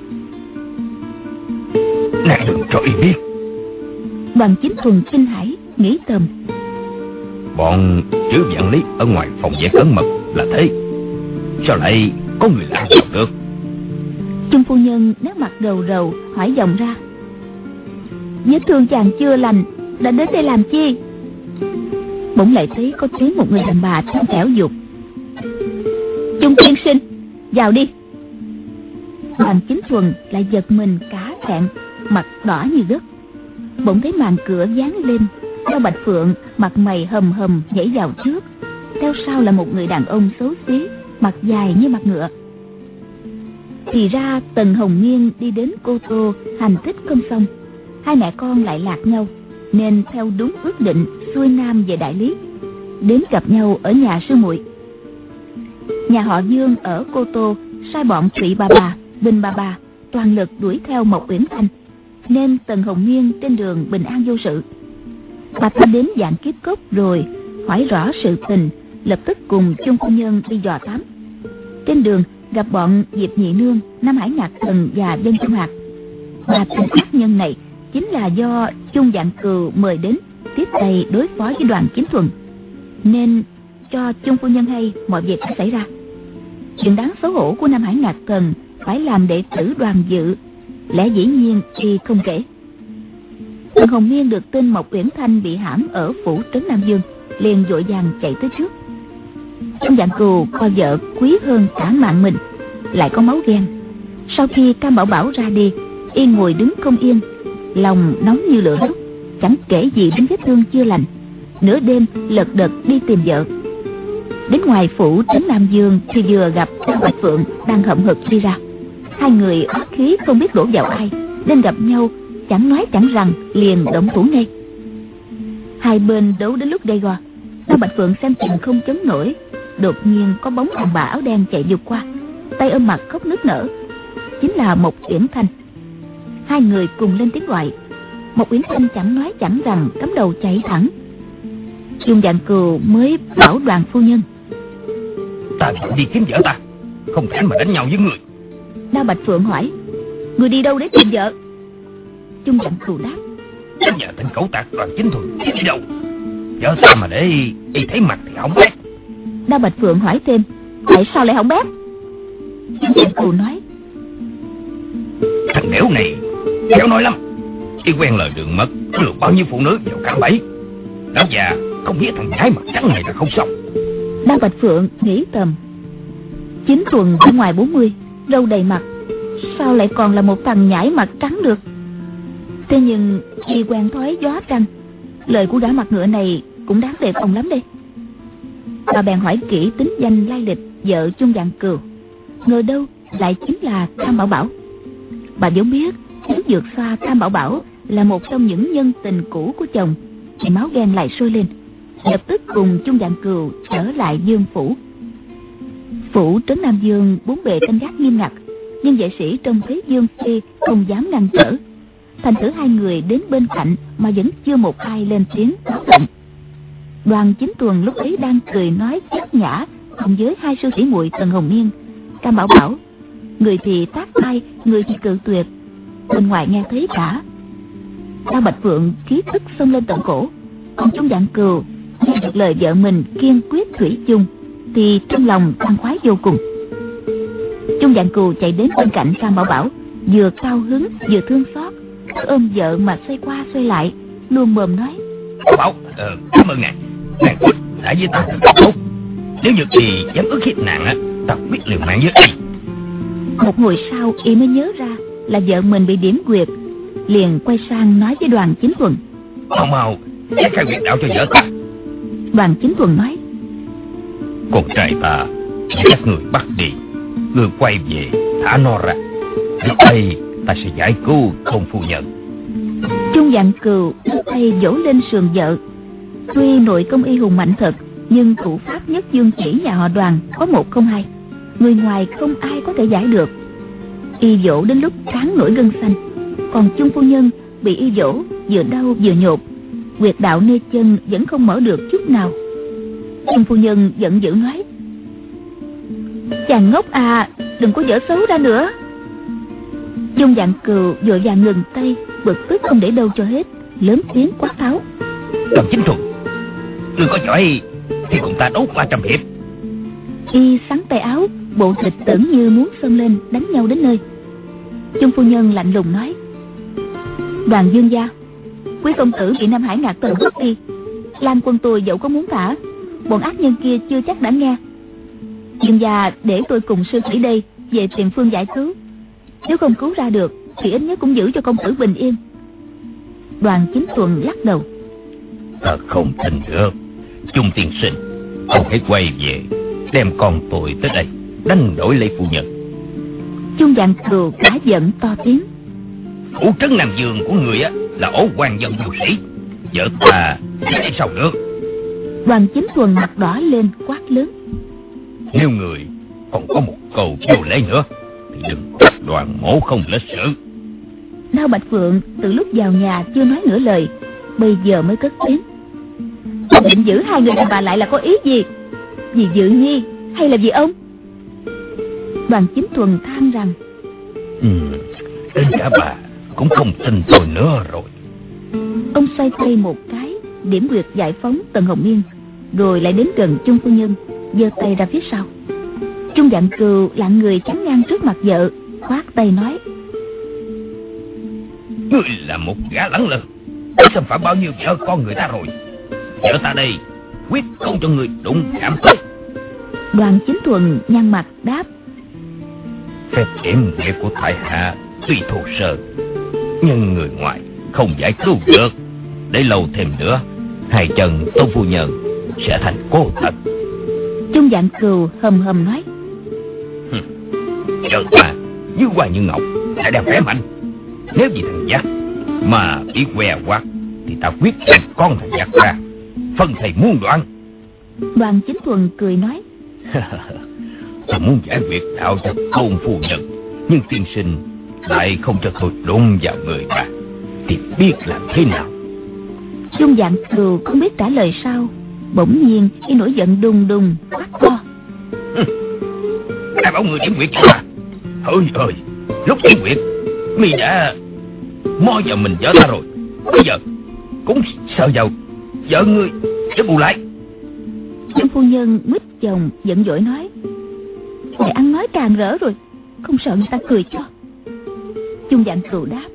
Nàng đừng cho y biết. Đoàn Chính Thuần kinh hãi, nghĩ thầm: Bọn chữ Vạn Lý ở ngoài phòng vệ cẩn mật là thế, sao lại có người lạ vào được? Trung phu nhân nét mặt rầu rầu hỏi giọng ra: Vết thương chàng chưa lành, đã đến đây làm chi? Bỗng lại thấy có tiếng một người đàn bà trong trẻo dục: Trung tiên sinh, vào đi. Đoàn Chính Thuần lại giật mình cả thẹn, mặt đỏ như đất. Bỗng thấy màn cửa giáng lên, Cao Bạch Phượng mặt mày hầm hầm nhảy vào trước, theo sau là một người đàn ông xấu xí, mặt dài như mặt ngựa. Thì ra Tần Hồng Miên đi đến Cô Tô hành thích không xong, hai mẹ con lại lạc nhau, nên theo đúng ước định xuôi nam về Đại Lý, đến gặp nhau ở nhà sư muội. Nhà họ Dương ở Cô Tô sai bọn Trụy Bà Bà, Bình Bà Bà toàn lực đuổi theo Mộc Uyển Thanh, nên Tần Hồng Miên trên đường bình an vô sự. Bà ta đến Vạn Kiếp Cốc rồi hỏi rõ sự tình, lập tức cùng Trung phu nhân đi dò thám. Trên đường gặp bọn Diệp Nhị Nương, Nam Hải Nhạc Thần và Dân Trung Hạc. Ba tên ác nhân này chính là do Trung Vạn Cừu mời đến tiếp tay đối phó với Đoàn Chính Thuần, nên cho Chung phu nhân hay mọi việc đã xảy ra. Chuyện đáng xấu hổ của Nam Hải Ngạc Thần phải làm đệ tử Đoàn Dự, lẽ dĩ nhiên y không kể. Tần Hồng Miên được tin Mộc Uyển Thanh bị hãm ở phủ trấn Nam Dương, liền vội vàng chạy tới trước. Trong Dạng Cừu coi vợ quý hơn cả mạng mình, lại có máu ghen. Sau khi Cam Bảo Bảo ra đi, y ngồi đứng không yên, lòng nóng như lửa đốt, chẳng kể gì đến vết thương chưa lành. Nửa đêm lật đật đi tìm vợ. Đến ngoài phủ trấn Nam Dương thì vừa gặp Cao Bạch Phượng đang hậm hực đi ra. Hai người oán khí không biết đổ vào ai, nên gặp nhau chẳng nói chẳng rằng liền động thủ ngay. Hai bên đấu đến lúc gay go. Cao Bạch Phượng xem chừng không chống nổi, đột nhiên có bóng đàn bà áo đen chạy vụt qua, tay ôm mặt khóc nức nở. Chính là Mộc Uyển Thanh. Hai người cùng lên tiếng gọi. Mộc Uyển Thanh chẳng nói chẳng rằng cắm đầu chạy thẳng. Chung Dạng Cừu mới bảo Đoàn phu nhân: Ta đi kiếm vợ ta, không thể mà đánh nhau với người. Đao Bạch Phượng hỏi: người đi đâu để tìm vợ? Chung Dạng Cừu đáp: Đến nhà tên cẩu tạc Đoàn Chính Thuần đi đâu? Vợ ta mà để y thấy mặt thì hỏng bét. Đao Bạch Phượng hỏi thêm: tại sao lại hỏng bét? Chung Dạng Cừu nói: thằng đẻo này khéo nói lắm, y quen lời đường mật, lừa bao nhiêu phụ nữ vào cạm bẫy. Lão già không biết thằng nhái mặt trắng này là không xong. Đao Bạch Phượng nghĩ thầm: Chính Thuần ở ngoài 40, râu đầy mặt, sao lại còn là một thằng nhãi mặt trắng được? Thế nhưng y quen thói gió trăng, lời của gã mặt ngựa này cũng đáng đề phòng lắm đây. Bà bèn hỏi kỹ tính danh lai lịch vợ Chung Dạng Cừu, ngờ đâu lại chính là Cam Bảo Bảo. Bà vốn biết Chính Dược Xoa Cam Bảo Bảo là một trong những nhân tình cũ của chồng, thì máu ghen lại sôi lên, lập tức cùng Chung Dạng Cừu trở lại Dương phủ. Phủ trấn Nam Dương bốn bề canh gác nghiêm ngặt, nhưng vệ sĩ trông thấy Dương phi không dám ngăn trở. Thành thử hai người đến bên cạnh mà vẫn chưa một ai lên tiếng báo động. Đoàn Chính Thuần lúc ấy đang cười nói chát nhã cùng với hai sư tỷ muội Tần Hồng Miên, Cam Bảo Bảo. Người thì tác ai, người thì cự tuyệt. Bên ngoài nghe thấy cả. Đao Bạch Phượng khí tức xông lên tận cổ, còn Chung Dạng Cừu nghe được lời vợ mình kiên quyết thủy chung thì trong lòng khoan khoái vô cùng. Chung Dạng Cừu chạy đến bên cạnh Cam Bảo Bảo, vừa cao hứng vừa thương xót, ôm vợ mà xoay qua xoay lại, luôn mồm nói: Bảo, cảm ơn nàng quyết đã với ta thật tốt. Nếu như thì dám ức hiếp nàng á, ta biết liều mạng với y. Một hồi sau y mới nhớ ra là vợ mình bị điểm quyệt, liền quay sang nói với Đoàn Chính Thuần: mau giải khai huyệt đạo cho vợ ta. Đoàn Chính Thuần nói: con trai ta các người bắt đi, người quay về thả nó ra, lúc đây ta sẽ giải cứu Tôn phu nhân. Chung Dạng Cừu tay vỗ lên sườn vợ. Tuy nội công y hùng mạnh thật, nhưng thủ pháp nhất dương chỉ nhà họ Đoàn có một không hai, người ngoài không ai có thể giải được. Y vỗ đến lúc trán nổi gân xanh, còn Chung phu nhân bị y vỗ vừa đau vừa nhột, huyệt đạo nơi chân vẫn không mở được chút nào. Chung phu nhân giận dữ nói: chàng ngốc à, đừng có dở xấu ra nữa. Chung Dạng Cừu vội vàng ngừng tay, bực tức không để đâu cho hết, lớn tiếng quát tháo: Đoàn Chính Thuần, ngươi có giỏi thì cùng ta đấu 300 hiệp. Y xắn tay áo, bộ thịt tưởng như muốn xông lên đánh nhau đến nơi. Chung phu nhân lạnh lùng nói: Đoàn Dương gia, quý công tử bị Nam Hải Ngạc Thần bắt đi, Lam quân tôi dẫu có muốn thả, bọn ác nhân kia chưa chắc đã nghe. Dương gia để tôi cùng sư thủy đây về tìm phương giải cứu, nếu không cứu ra được thì ít nhất cũng giữ cho công tử bình yên. Đoàn Chính Thuần lắc đầu: Ta không tin được. Chung tiên sinh, ông hãy quay về đem con tôi tới đây đánh đổi lấy phu nhân. Chung Dạng Cừu cả giận to tiếng: Phủ trấn Nam Dương của người á là ổ quan dân vô sĩ, vợ ta sẽ sao được? Đoàn Chính Thuần mặt đỏ lên quát lớn: Nếu người còn có một câu vô lễ nữa thì đừng trách Đoàn mổ không lịch sự. Đao Bạch Phượng từ lúc vào nhà chưa nói nửa lời, bây giờ mới cất tiếng: ông định giữ hai người đàn bà lại là có ý gì? Vì Dự Nhi hay là vì ông? Đoàn Chính Thuần than rằng: đến cả bà cũng không tin tôi nữa rồi. Ông xoay tay một cái, điểm quyệt giải phóng Tần Hồng Yên, rồi lại đến gần Chung phu nhân, giơ tay ra phía sau. Trung Dạng Cừu lạng người chắn ngang trước mặt vợ, khoát tay nói: Ngươi là một gã lẳng lơ, đã xâm phạm bao nhiêu vợ con người ta rồi. Vợ ta đây quyết không cho người đụng chạm tới. Đoàn Chính Thuần nhăn mặt đáp: Phép điểm nguyệt của tại hạ tuy thô sơ, nhưng người ngoài không giải cứu được. Để lâu thêm nữa, hai chân Tôn phu nhân sẽ thành cô thật. Trung Dạng Cừu hầm hầm nói: Vợ ta như hoa như ngọc, đã đeo khỏe mạnh. Nếu vì thằng Giác mà bị què quạt thì ta quyết đem con thằng Giác ra, phân thầy muôn đoạn. Đoàn Chính Thuần cười nói: Ta muốn giải quyết đạo cho Tôn phu nhân, nhưng tiên sinh lại không cho tôi đụng vào người bà, thì biết làm thế nào? Trung Dạng Cừu không biết trả lời sao, bỗng nhiên khi nổi giận đùng đùng quát to: Ai bảo người điểm quyệt cho ta? Ôi ơi, lúc điểm quyệt mi đã mò vào mình vợ ta rồi, bây giờ cũng sợ vào vợ ngươi để bù lại. Trung phu nhân mít chồng giận dỗi nói: Để ăn nói càng rỡ rồi, không sợ người ta cười cho. Trung Dạng Cừu đáp: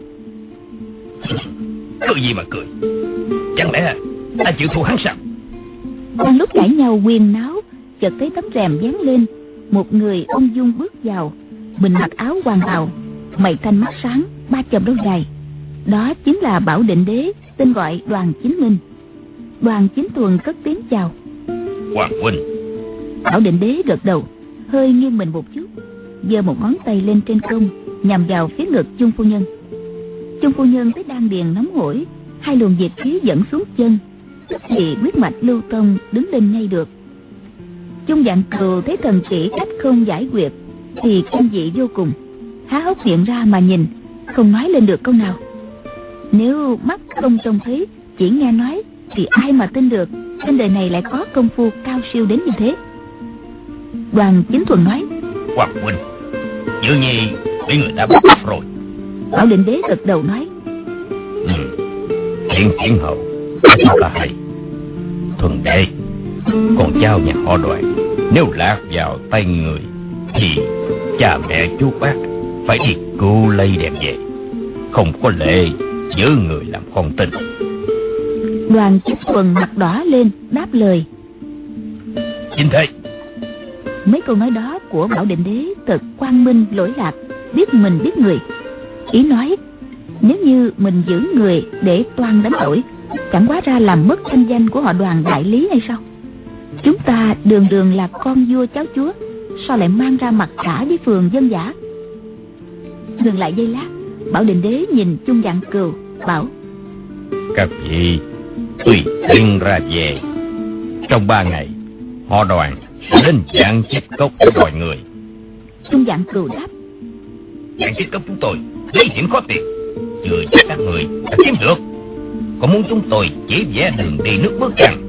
Cười gì mà cười? Chẳng lẽ ta chịu thua hắn sao? Đang lúc cãi nhau huyên náo, chợt thấy tấm rèm dán lên, một người ung dung bước vào, mình mặc áo hoàng bào, mày thanh mắt sáng, ba chòm râu dài. Đó chính là Bảo Định Đế, tên gọi Đoàn Chính Minh. Đoàn Chính Thuần cất tiếng chào: Hoàng huynh. Bảo Định Đế gật đầu, hơi nghiêng mình một chút, giơ một ngón tay lên trên không, nhằm vào phía ngực Chung phu nhân. Chung phu nhân thấy đan điền nóng hổi, hai luồng nhiệt khí dẫn xuống chân, tức thì huyết mạch lưu thông, đứng lên ngay được. Trung Dạng Cừu thấy thần chỉ cách không giải quyết thì kinh dị vô cùng, há hốc miệng ra mà nhìn, không nói lên được câu nào. Nếu mắt không trông thấy, chỉ nghe nói thì ai mà tin được trên đời này lại có công phu cao siêu đến như thế. Đoàn Chính Thuần nói: Hoàng huynh, dường như bị người ta bắt cóc rồi. Bảo Định Đế gật đầu nói: Thiên hậu đã cho ta hay. Thuần đệ, con cháu nhà họ Đoàn nếu lạc vào tay người thì cha mẹ chú bác phải đi cứu lấy đem về, không có lệ giữ người làm con tin. Đoàn Chính Thuần mặt đỏ lên đáp lời: Chính thế. Mấy câu nói đó của Bảo Định Đế thật quang minh lỗi lạc, biết mình biết người. Ý nói nếu như mình giữ người để toan đánh đổi, chẳng quá ra làm mất thanh danh của họ Đoàn đại lý hay sao? Chúng ta đường đường là con vua cháu chúa, sao lại mang ra mặt cả với phường dân dã? Dừng lại giây lát, Bảo Định Đế nhìn Trung Dạng Cừu bảo: Các vị tùy tiện ra về, trong 3 ngày họ Đoàn sẽ đến Vạn Chiết Cốc để đòi người. Trung Dạng Cừu đáp: Vạn Chiết Cốc chúng tôi lấy hiểm khó tìm, chưa chắc các người đã kiếm được. Có muốn chúng tôi chỉ vẽ đường đi nước bước chăng?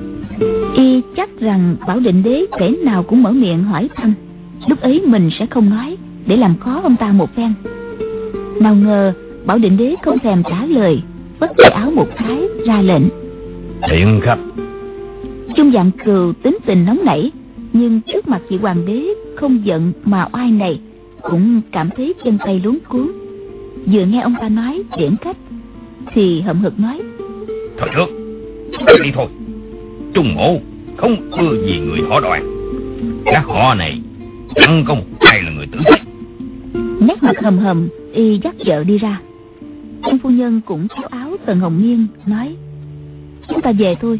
Y chắc rằng Bảo Định Đế kể nào cũng mở miệng hỏi thăm, lúc ấy mình sẽ không nói để làm khó ông ta một phen. Nào ngờ Bảo Định Đế không thèm trả lời, vất tay áo một cái ra lệnh: Thiện khách. Trung Dạng Cừu tính tình nóng nảy, nhưng trước mặt vị hoàng đế không giận mà oai này, cũng cảm thấy chân tay luống cuống. Vừa nghe ông ta nói tiễn khách thì hậm hực nói: Thôi được, chúng ta đi thôi. Trung mộ không ưa gì người họ Đoàn, các họ này chẳng có một ai là người tử tế. Nét mặt hầm hầm, y dắt vợ đi ra. Trung phu nhân cũng kéo áo Tần Hồng Nghiên nói: Chúng ta về thôi.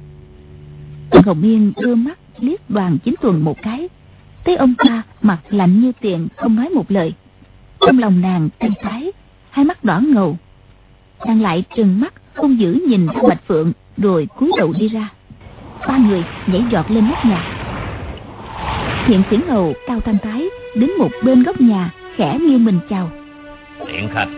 Tần Hồng Nghiên đưa mắt liếc Đoàn Chính Thuần một cái, thấy ông ta mặt lạnh như tiền, không nói một lời. Trong lòng nàng cay tái, hai mắt đỏ ngầu. Nàng lại trừng mắt hung dữ nhìn Bạch Phượng, rồi cúi đầu đi ra. 3 người nhảy giọt lên nóc nhà. Hiện Xiển Hầu Cao Thanh Tái đứng một bên góc nhà, khẽ nghiêng mình chào: Tiện khách.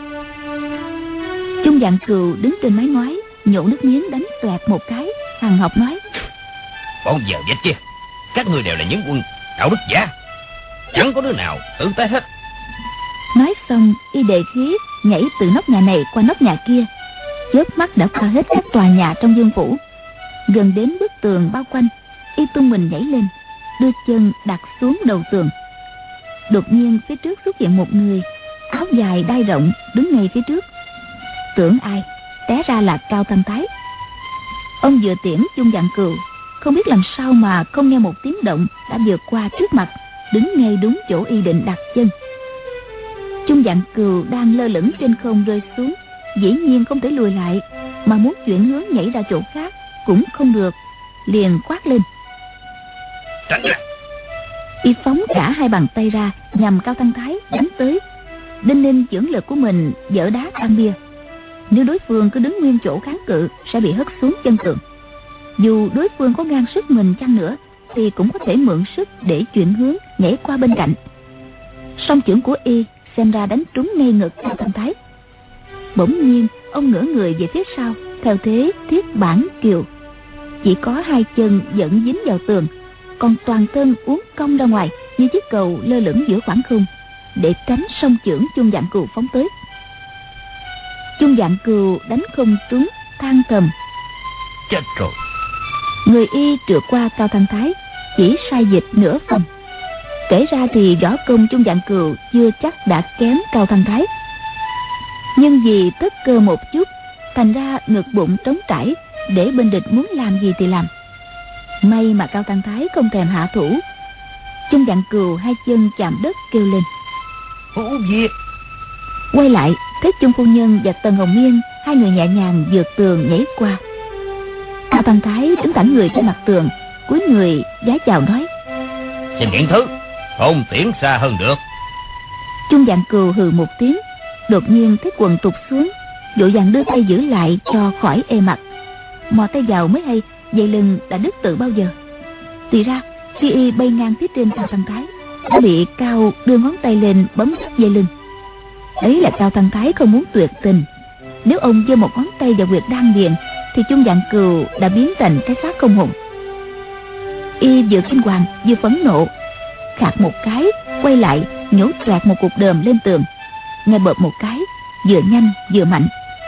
Trung Dạng Cừu đứng trên mái ngói, nhổ nước miếng đánh toẹt một cái, hằn học nói: Bao giờ vậy chứ? Các người đều là những quân đạo đức giả, chẳng có đứa nào tử tế hết. Nói xong y đệ khí nhảy từ nóc nhà này qua nóc nhà kia. chớp mắt đã qua hết các tòa nhà trong Dương phủ. Gần đến bức tường bao quanh, y tung mình nhảy lên, đưa chân đặt xuống đầu tường. Đột nhiên phía trước xuất hiện một người, áo dài đai rộng, đứng ngay phía trước. Tưởng ai, té ra là Cao Thanh Thái. Ông vừa tiễn Chung Vạn Cừu, không biết làm sao mà không nghe một tiếng động đã vượt qua trước mặt, đứng ngay đúng chỗ y định đặt chân. Chung Vạn Cừu đang lơ lửng trên không rơi xuống, dĩ nhiên không thể lùi lại, mà muốn chuyển hướng nhảy ra chỗ khác cũng không được, liền quát lên: tránh ra! Y phóng cả hai bàn tay ra nhằm Cao Thanh Thái đánh tới. Đinh ninh chưởng lực của mình dỡ đá tan bia, nếu đối phương cứ đứng nguyên chỗ kháng cự sẽ bị hất xuống chân tường. Dù đối phương có ngang sức mình chăng nữa thì cũng có thể mượn sức để chuyển hướng nhảy qua bên cạnh. Song chưởng của y xem ra đánh trúng ngay ngực Cao Thanh Thái. Bỗng nhiên ông ngửa người về phía sau theo thế thiết bản kiều, chỉ có hai chân vẫn dính vào tường, còn toàn thân uốn cong ra ngoài như chiếc cầu lơ lửng giữa khoảng không, để tránh song chưởng Chung Vạn Cừu phóng tới. Chung Vạn Cừu đánh không trúng, than thầm: Chết rồi! Người y trượt qua Cao Thanh Thái chỉ sai dịch nửa phần. Kể ra thì võ công Chung Vạn Cừu chưa chắc đã kém Cao Thanh Thái, nhưng vì tất cơ một chút, thành ra ngực bụng trống trải, để bên địch muốn làm gì thì làm. May mà Cao Thanh Thái không thèm hạ thủ. Chung Vạn Cừu hai chân chạm đất kêu lên: Hữu Diệt! Quay lại thấy Chung phu nhân và Tần Hồng Miên hai người nhẹ nhàng vượt tường nhảy qua. Cao Thanh Thái đứng thẳng người trên mặt tường, cúi người vái chào nói: Xin miễn thứ, không tiễn xa hơn được. Chung Vạn Cừu hừ một tiếng, đột nhiên thấy quần tụt xuống, vội vàng đưa tay giữ lại cho khỏi ê mặt. Mò tay vào mới hay dây lưng đã đứt từ bao giờ. Thì ra khi y bay ngang phía trên Cao Thanh Thái đã bị Cao đưa ngón tay lên bấm thắt dây lưng. Ấy là Cao Thanh Thái không muốn tuyệt tình. Nếu ông giơ một ngón tay vào huyệt đan điền thì Chung Vạn Cừu đã biến thành cái xác không hồn. Y vừa kinh hoàng vừa phẫn nộ, khạc một cái quay lại nhổ toẹt một cục đờm lên tường, nghe bợp một cái, vừa nhanh vừa mạnh.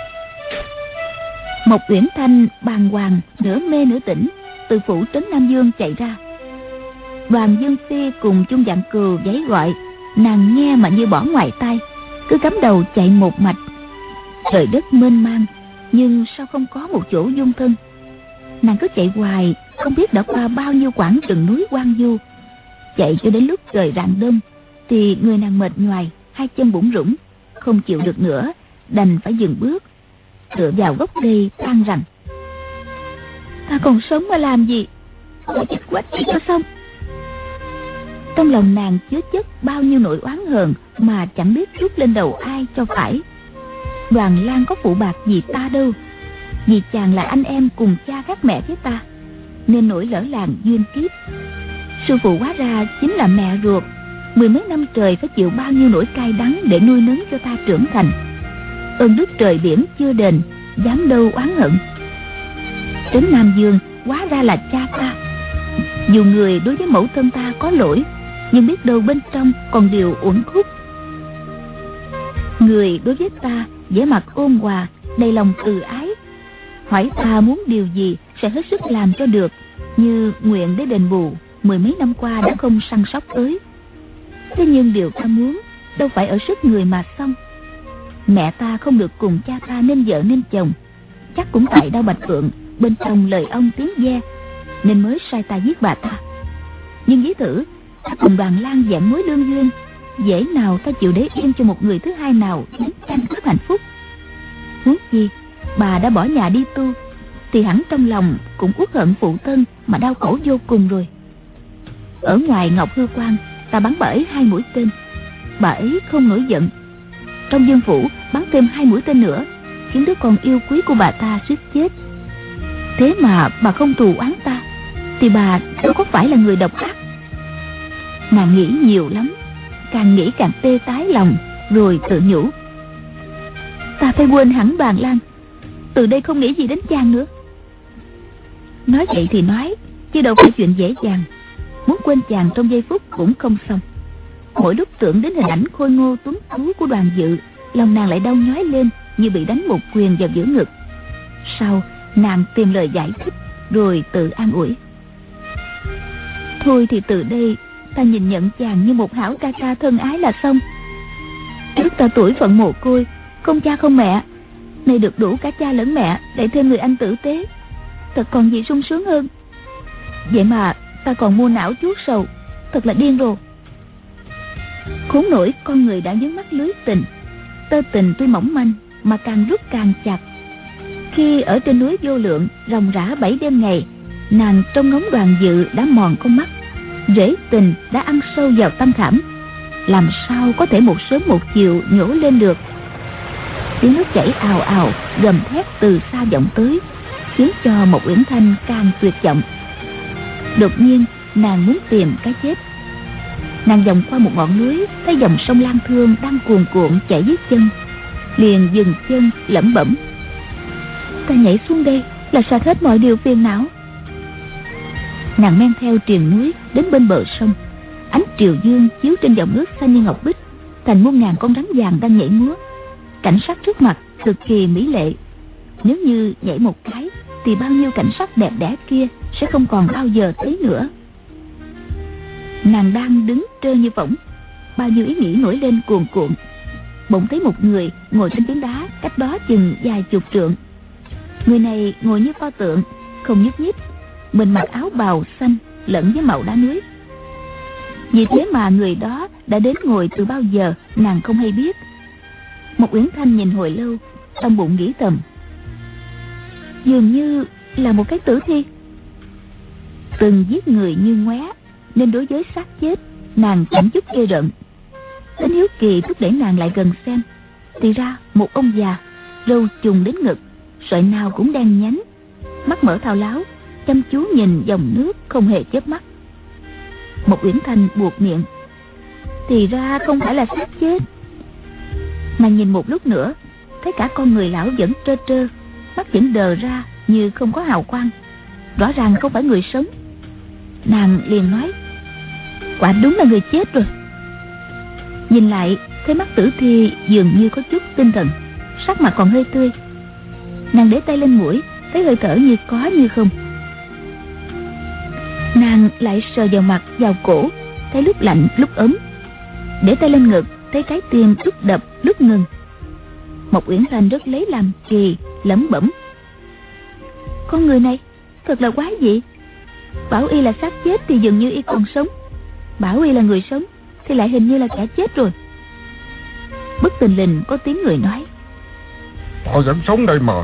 Một Uyển Thanh bàng hoàng nửa mê nửa tỉnh từ phủ trấn Nam Dương chạy ra. Đoàn Dương Phi cùng Chung Vạn Cừu giấy gọi, nàng nghe mà như bỏ ngoài tai, cứ cắm đầu chạy một mạch. Trời đất mênh mang, nhưng sao không có một chỗ dung thân. Nàng cứ chạy hoài, không biết đã qua bao nhiêu quãng rừng núi hoang vu. Chạy cho đến lúc trời rạng đông thì người nàng mệt nhoài, hai chân bủn rủn, không chịu được nữa, đành phải dừng bước, tựa vào gốc cây than rằng: Ta còn sống mà làm gì, phải chết quách cho xong. Trong lòng nàng chứa chất bao nhiêu nỗi oán hờn mà chẳng biết trút lên đầu ai cho phải. Đoàn Lan có phụ bạc gì ta đâu, vì chàng là anh em cùng cha khác mẹ với ta, nên nổi lỡ làng duyên kiếp. Sư phụ hóa ra chính là mẹ ruột, mười mấy năm trời phải chịu bao nhiêu nỗi cay đắng để nuôi nấng cho ta trưởng thành. Ơn đức trời biển chưa đền, dám đâu oán hận. Trấn Nam Dương hóa ra là cha ta. Dù người đối với mẫu thân ta có lỗi, nhưng biết đâu bên trong còn điều uẩn khúc. Người đối với ta vẻ mặt ôn hòa, đầy lòng từ ái, hỏi ta muốn điều gì sẽ hết sức làm cho được, như nguyện để đền bù mười mấy năm qua đã không săn sóc tới. Thế nhưng điều ta muốn đâu phải ở sức người mà xong. Mẹ ta không được cùng cha ta nên vợ nên chồng, chắc cũng tại Đao Bạch Phượng bên trong lời ông tiếng ve, nên mới sai ta giết bà ta. Nhưng ví thử ta cùng Đoàn Lan vẹn mối lương duyên, dễ nào ta chịu để yên cho một người thứ hai nào đến tranh cướp hạnh phúc. Huống chi bà đã bỏ nhà đi tu, thì hẳn trong lòng cũng uất hận phụ thân mà đau khổ vô cùng rồi. Ở ngoài Ngọc Hư Quan ta bắn bà ấy 2 mũi tên, bà ấy không nổi giận. Trong Dương phủ bắn thêm 2 mũi tên nữa, khiến đứa con yêu quý của bà ta suýt chết. Thế mà bà không thù oán ta, thì bà đâu có phải là người độc ác. Nàng nghĩ nhiều lắm, càng nghĩ càng tê tái lòng, rồi tự nhủ: Ta phải quên hẳn Bàn Lan, từ đây không nghĩ gì đến chàng nữa. Nói vậy thì nói, chứ đâu phải chuyện dễ dàng. Muốn quên chàng trong giây phút cũng không xong. Mỗi lúc tưởng đến hình ảnh khôi ngô tuấn tú của Đoàn Dự, lòng nàng lại đau nhói lên như bị đánh một quyền vào giữa ngực. Sau nàng tìm lời giải thích, rồi tự an ủi: thôi thì từ đây ta nhìn nhận chàng như một hảo ca ca thân ái là xong. Trước ta tuổi phận mồ côi, không cha không mẹ, nay được đủ cả cha lẫn mẹ, lại thêm người anh tử tế, thật còn gì sung sướng hơn. Vậy mà ta còn mua não chuốt sầu, thật là điên rồ. Khốn nổi con người đã dướng mắc lưới tình, tơ tình tuy mỏng manh mà càng rút càng chặt. Khi ở trên núi Vô Lượng ròng rã 7 đêm ngày, nàng trông ngóng Đoàn Dự đã mòn con mắt, rễ tình đã ăn sâu vào tâm khảm, làm sao có thể một sớm một chiều nhổ lên được. Tiếng nước chảy ào ào, gầm thét từ xa vọng tới, khiến cho Mộc Uyển Thanh càng tuyệt vọng. Đột nhiên nàng muốn tìm cái chết. Nàng vòng qua một ngọn núi, thấy dòng sông Lan Thương đang cuồn cuộn chảy dưới chân, liền dừng chân lẩm bẩm: ta nhảy xuống đây là sạch hết mọi điều phiền não. Nàng men theo triền núi đến bên bờ sông. Ánh triều dương chiếu trên dòng nước xanh như ngọc bích, thành muôn ngàn con rắn vàng đang nhảy múa. Cảnh sắc trước mặt cực kỳ mỹ lệ. Nếu như nhảy một cái thì bao nhiêu cảnh sắc đẹp đẽ kia sẽ không còn bao giờ thấy nữa. Nàng đang đứng trơ như phỗng, bao nhiêu ý nghĩ nổi lên cuồn cuộn. Bỗng thấy một người ngồi trên phiến đá cách đó chừng vài chục trượng. Người này ngồi như pho tượng, không nhúc nhích, mình mặc áo bào xanh lẫn với màu đá núi. Vì thế mà người đó đã đến ngồi từ bao giờ nàng không hay biết. Mộc Uyển Thanh nhìn hồi lâu, trong bụng nghĩ thầm: dường như là một cái tử thi. Từng giết người như ngoé, nên đối với xác chết nàng chẳng chút ghê rợn. Tính hiếu kỳ thúc đẩy nàng lại gần xem. Thì ra một ông già, râu trùng đến ngực, sợi nào cũng đen nhánh, mắt mở thao láo, chăm chú nhìn dòng nước không hề chớp mắt. Mộc Uyển Thanh buột miệng: thì ra không phải là xác chết. Nàng nhìn một lúc nữa, thấy cả con người lão vẫn trơ trơ, mắt vẫn đờ ra như không có hào quang, rõ ràng không phải người sống. Nàng liền nói: quả đúng là người chết rồi. Nhìn lại thấy mắt tử thi dường như có chút tinh thần, sắc mặt còn hơi tươi. Nàng để tay lên mũi, thấy hơi thở như có như không. Nàng lại sờ vào mặt vào cổ, thấy lúc lạnh lúc ấm. Để tay lên ngực, thấy trái tim lúc đập lúc ngừng. Mộc Uyển Thanh rất lấy làm kỳ, lẩm bẩm: con người này thật là quái dị. Bảo y là xác chết thì dường như y còn sống, bảo y là người sống thì lại hình như là kẻ chết rồi. Bất thình lình có tiếng người nói: họ vẫn sống đây mà.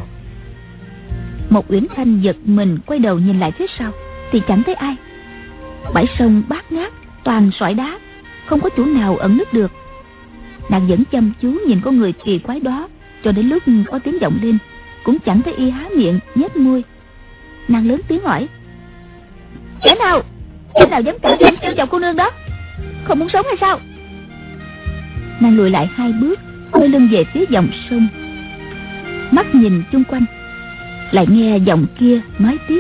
Mộc Uyển Thanh giật mình quay đầu nhìn lại phía sau thì chẳng thấy ai. Bãi sông bát ngát, toàn sỏi đá, không có chỗ nào ẩn nấp được. Nàng vẫn chăm chú nhìn con người kỳ quái đó, cho đến lúc có tiếng vọng lên, cũng chẳng thấy y há miệng nhếch môi. Nàng lớn tiếng hỏi: kẻ nào dám cản trêu chọc cô nương đó, không muốn sống hay sao? Nàng lùi lại 2 bước, quay lưng về phía dòng sông, mắt nhìn chung quanh, lại nghe giọng kia nói tiếp: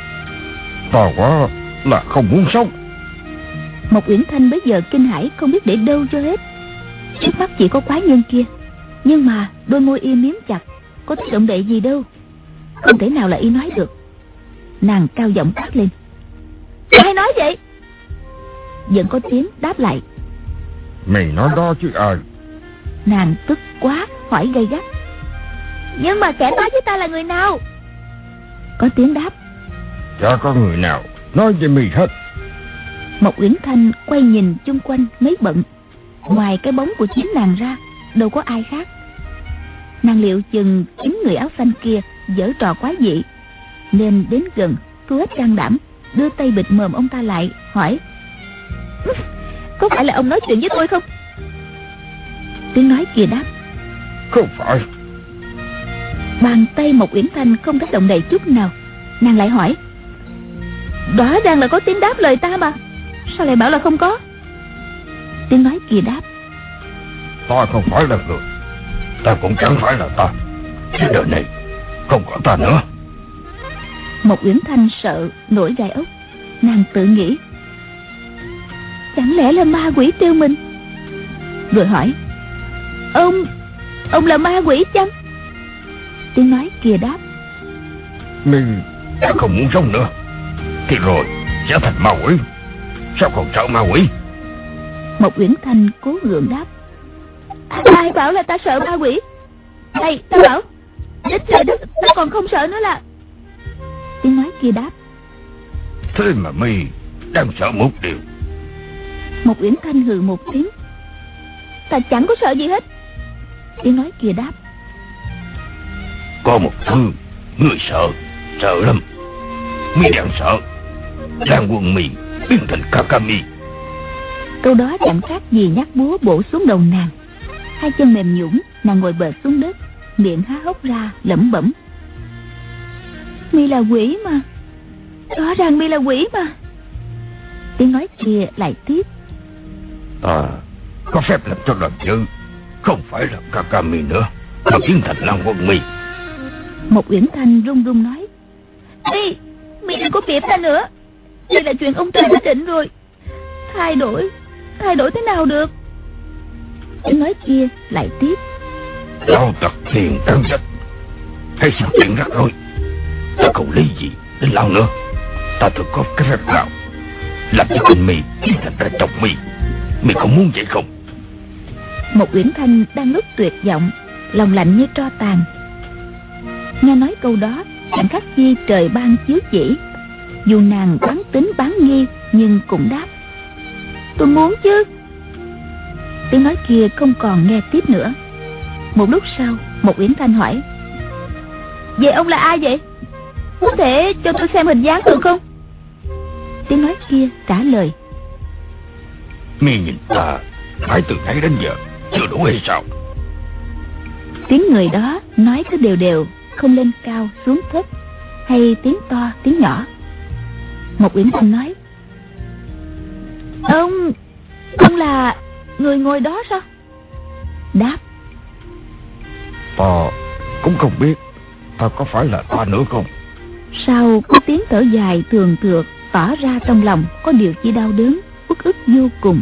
ta quá là không muốn sống. Mộc Uyển Thanh bấy giờ kinh hãi không biết để đâu cho hết. Trước mắt chỉ có quái nhân kia, nhưng mà đôi môi y miếm chặt, có tác động đậy gì đâu, không thể nào là y nói được. Nàng cao giọng quát lên: ai nói vậy? Vẫn có tiếng đáp lại: mày nói đó chứ ai. Nàng tức quá hỏi gay gắt: nhưng mà kẻ nói với ta là người nào? Có tiếng đáp: chả có người nào nói với mày hết. Mộc Uyển Thanh quay nhìn chung quanh mấy bận, ngoài cái bóng của chính nàng ra đâu có ai khác. Nàng liệu chừng chính người áo xanh kia giở trò quái dị, nên đến gần thu hết can đảm, đưa tay bịt mồm ông ta lại, hỏi: có phải là ông nói chuyện với tôi không? Tiếng nói kia đáp: không phải. Bàn tay Mộc Uyển Thanh không tác động đầy chút nào. Nàng lại hỏi: rõ ràng là có tiếng đáp lời ta mà, sao lại bảo là không có? Tiếng nói kia đáp: ta không phải là người, ta cũng chẳng phải là ta, thế đời này không có ta nữa. Mộc Uyển Thanh sợ nổi gai ốc. Nàng tự nghĩ: chẳng lẽ là ma quỷ trêu mình? Rồi hỏi: ông là ma quỷ chăng? Tiếng nói kia đáp: Mi đã không muốn sống nữa thì rồi sẽ thành ma quỷ. Sao còn sợ ma quỷ? Mộc Uyển Thanh cố gượng đáp. Ai bảo là ta sợ ma quỷ? Đây, ta bảo đến trời đất ta còn không sợ nữa là. Tiếng nói kia đáp. Thế mà Mi đang sợ một điều. Mộc Uyển Thanh hừ một tiếng. Ta chẳng có sợ gì hết. Tiếng nói kia đáp. Có một thứ người sợ lắm. Mi đang sợ Đan Quân Mi biến thành Kakami. Câu đó chẳng khác gì nhát búa bổ xuống đầu nàng. Hai chân mềm nhũn, nàng ngồi bệt xuống đất, miệng há hốc ra lẩm bẩm. Mi là quỷ mà. Rõ ràng Mi là quỷ mà. Tiếng nói kia lại tiếp. Có phép làm cho đoàn dự không phải là Kakami nữa, mà biến thành Đan Quân Mi. Mộc Uyển Thanh run run nói. Mi đừng có kịp ta nữa. Đây là chuyện ông trời đã định rồi. Thay đổi thế nào được? Tiếng nói kia lại tiếp. Lão tặc tiền đáng trách. Hay sự chuyện rắc rối. Ta không lý gì đến lão nữa. Ta thực có cái phép nào làm cho tình Mi biến thành ra chồng Mi. Mi không muốn vậy không? Mộc Uyển Thanh đang lúc tuyệt vọng, lòng lạnh như tro tàn. Nghe nói câu đó chẳng khác gì trời ban chiếu chỉ. Dù nàng bán tính bán nghi nhưng cũng đáp. Tôi muốn chứ. Tiếng nói kia không còn nghe tiếp nữa. Một lúc sau Mộc Uyển Thanh hỏi. Vậy ông là ai vậy? Có thể cho tôi xem hình dáng được không? Tiếng nói kia trả lời. Mi nhìn ta mãi từ nãy đến giờ chưa đủ hay sao? Tiếng người đó nói cứ đều đều, không lên cao xuống thấp, hay tiếng to tiếng nhỏ. Mộc Uyển Thanh nói. Ông là người ngồi đó sao? Đáp. Ta cũng không biết. Ta có phải là ta nữa không? Sau có tiếng thở dài thường thượt, tỏ ra trong lòng có điều chi đau đớn, uất ức vô cùng.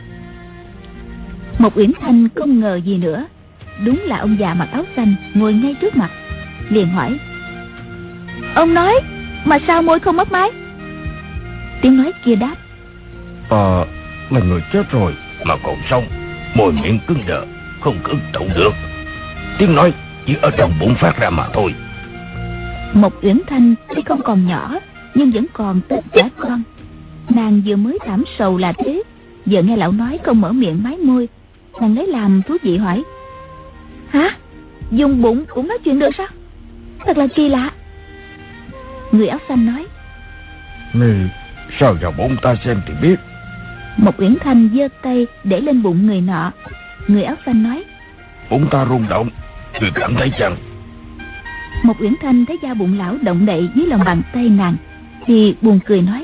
Mộc Uyển Thanh không ngờ gì nữa. Đúng là ông già mặc áo xanh ngồi ngay trước mặt. Liền hỏi. Ông nói mà sao môi không mấp máy? Tiếng nói kia đáp. Ta là người chết rồi mà còn sống, môi miệng cứng đờ, không cử động được. Tiếng nói chỉ ở trong bụng phát ra mà thôi. Mộc Uyển Thanh tuy không còn nhỏ nhưng vẫn còn tên trẻ con. Nàng vừa mới thảm sầu là thế, giờ nghe lão nói không mở miệng mái môi, nàng lấy làm thú vị hỏi. Hả? Dùng bụng cũng nói chuyện được sao? Thật là kỳ lạ. Người áo xanh nói. Mi sao vào bụng ta xem thì biết. Mộc Uyển Thanh giơ tay để lên bụng người nọ. Người áo xanh nói. Bụng ta rung động, người cảm thấy chăng? Mộc Uyển Thanh thấy da bụng lão động đậy dưới lòng bàn tay nàng thì buồn cười nói.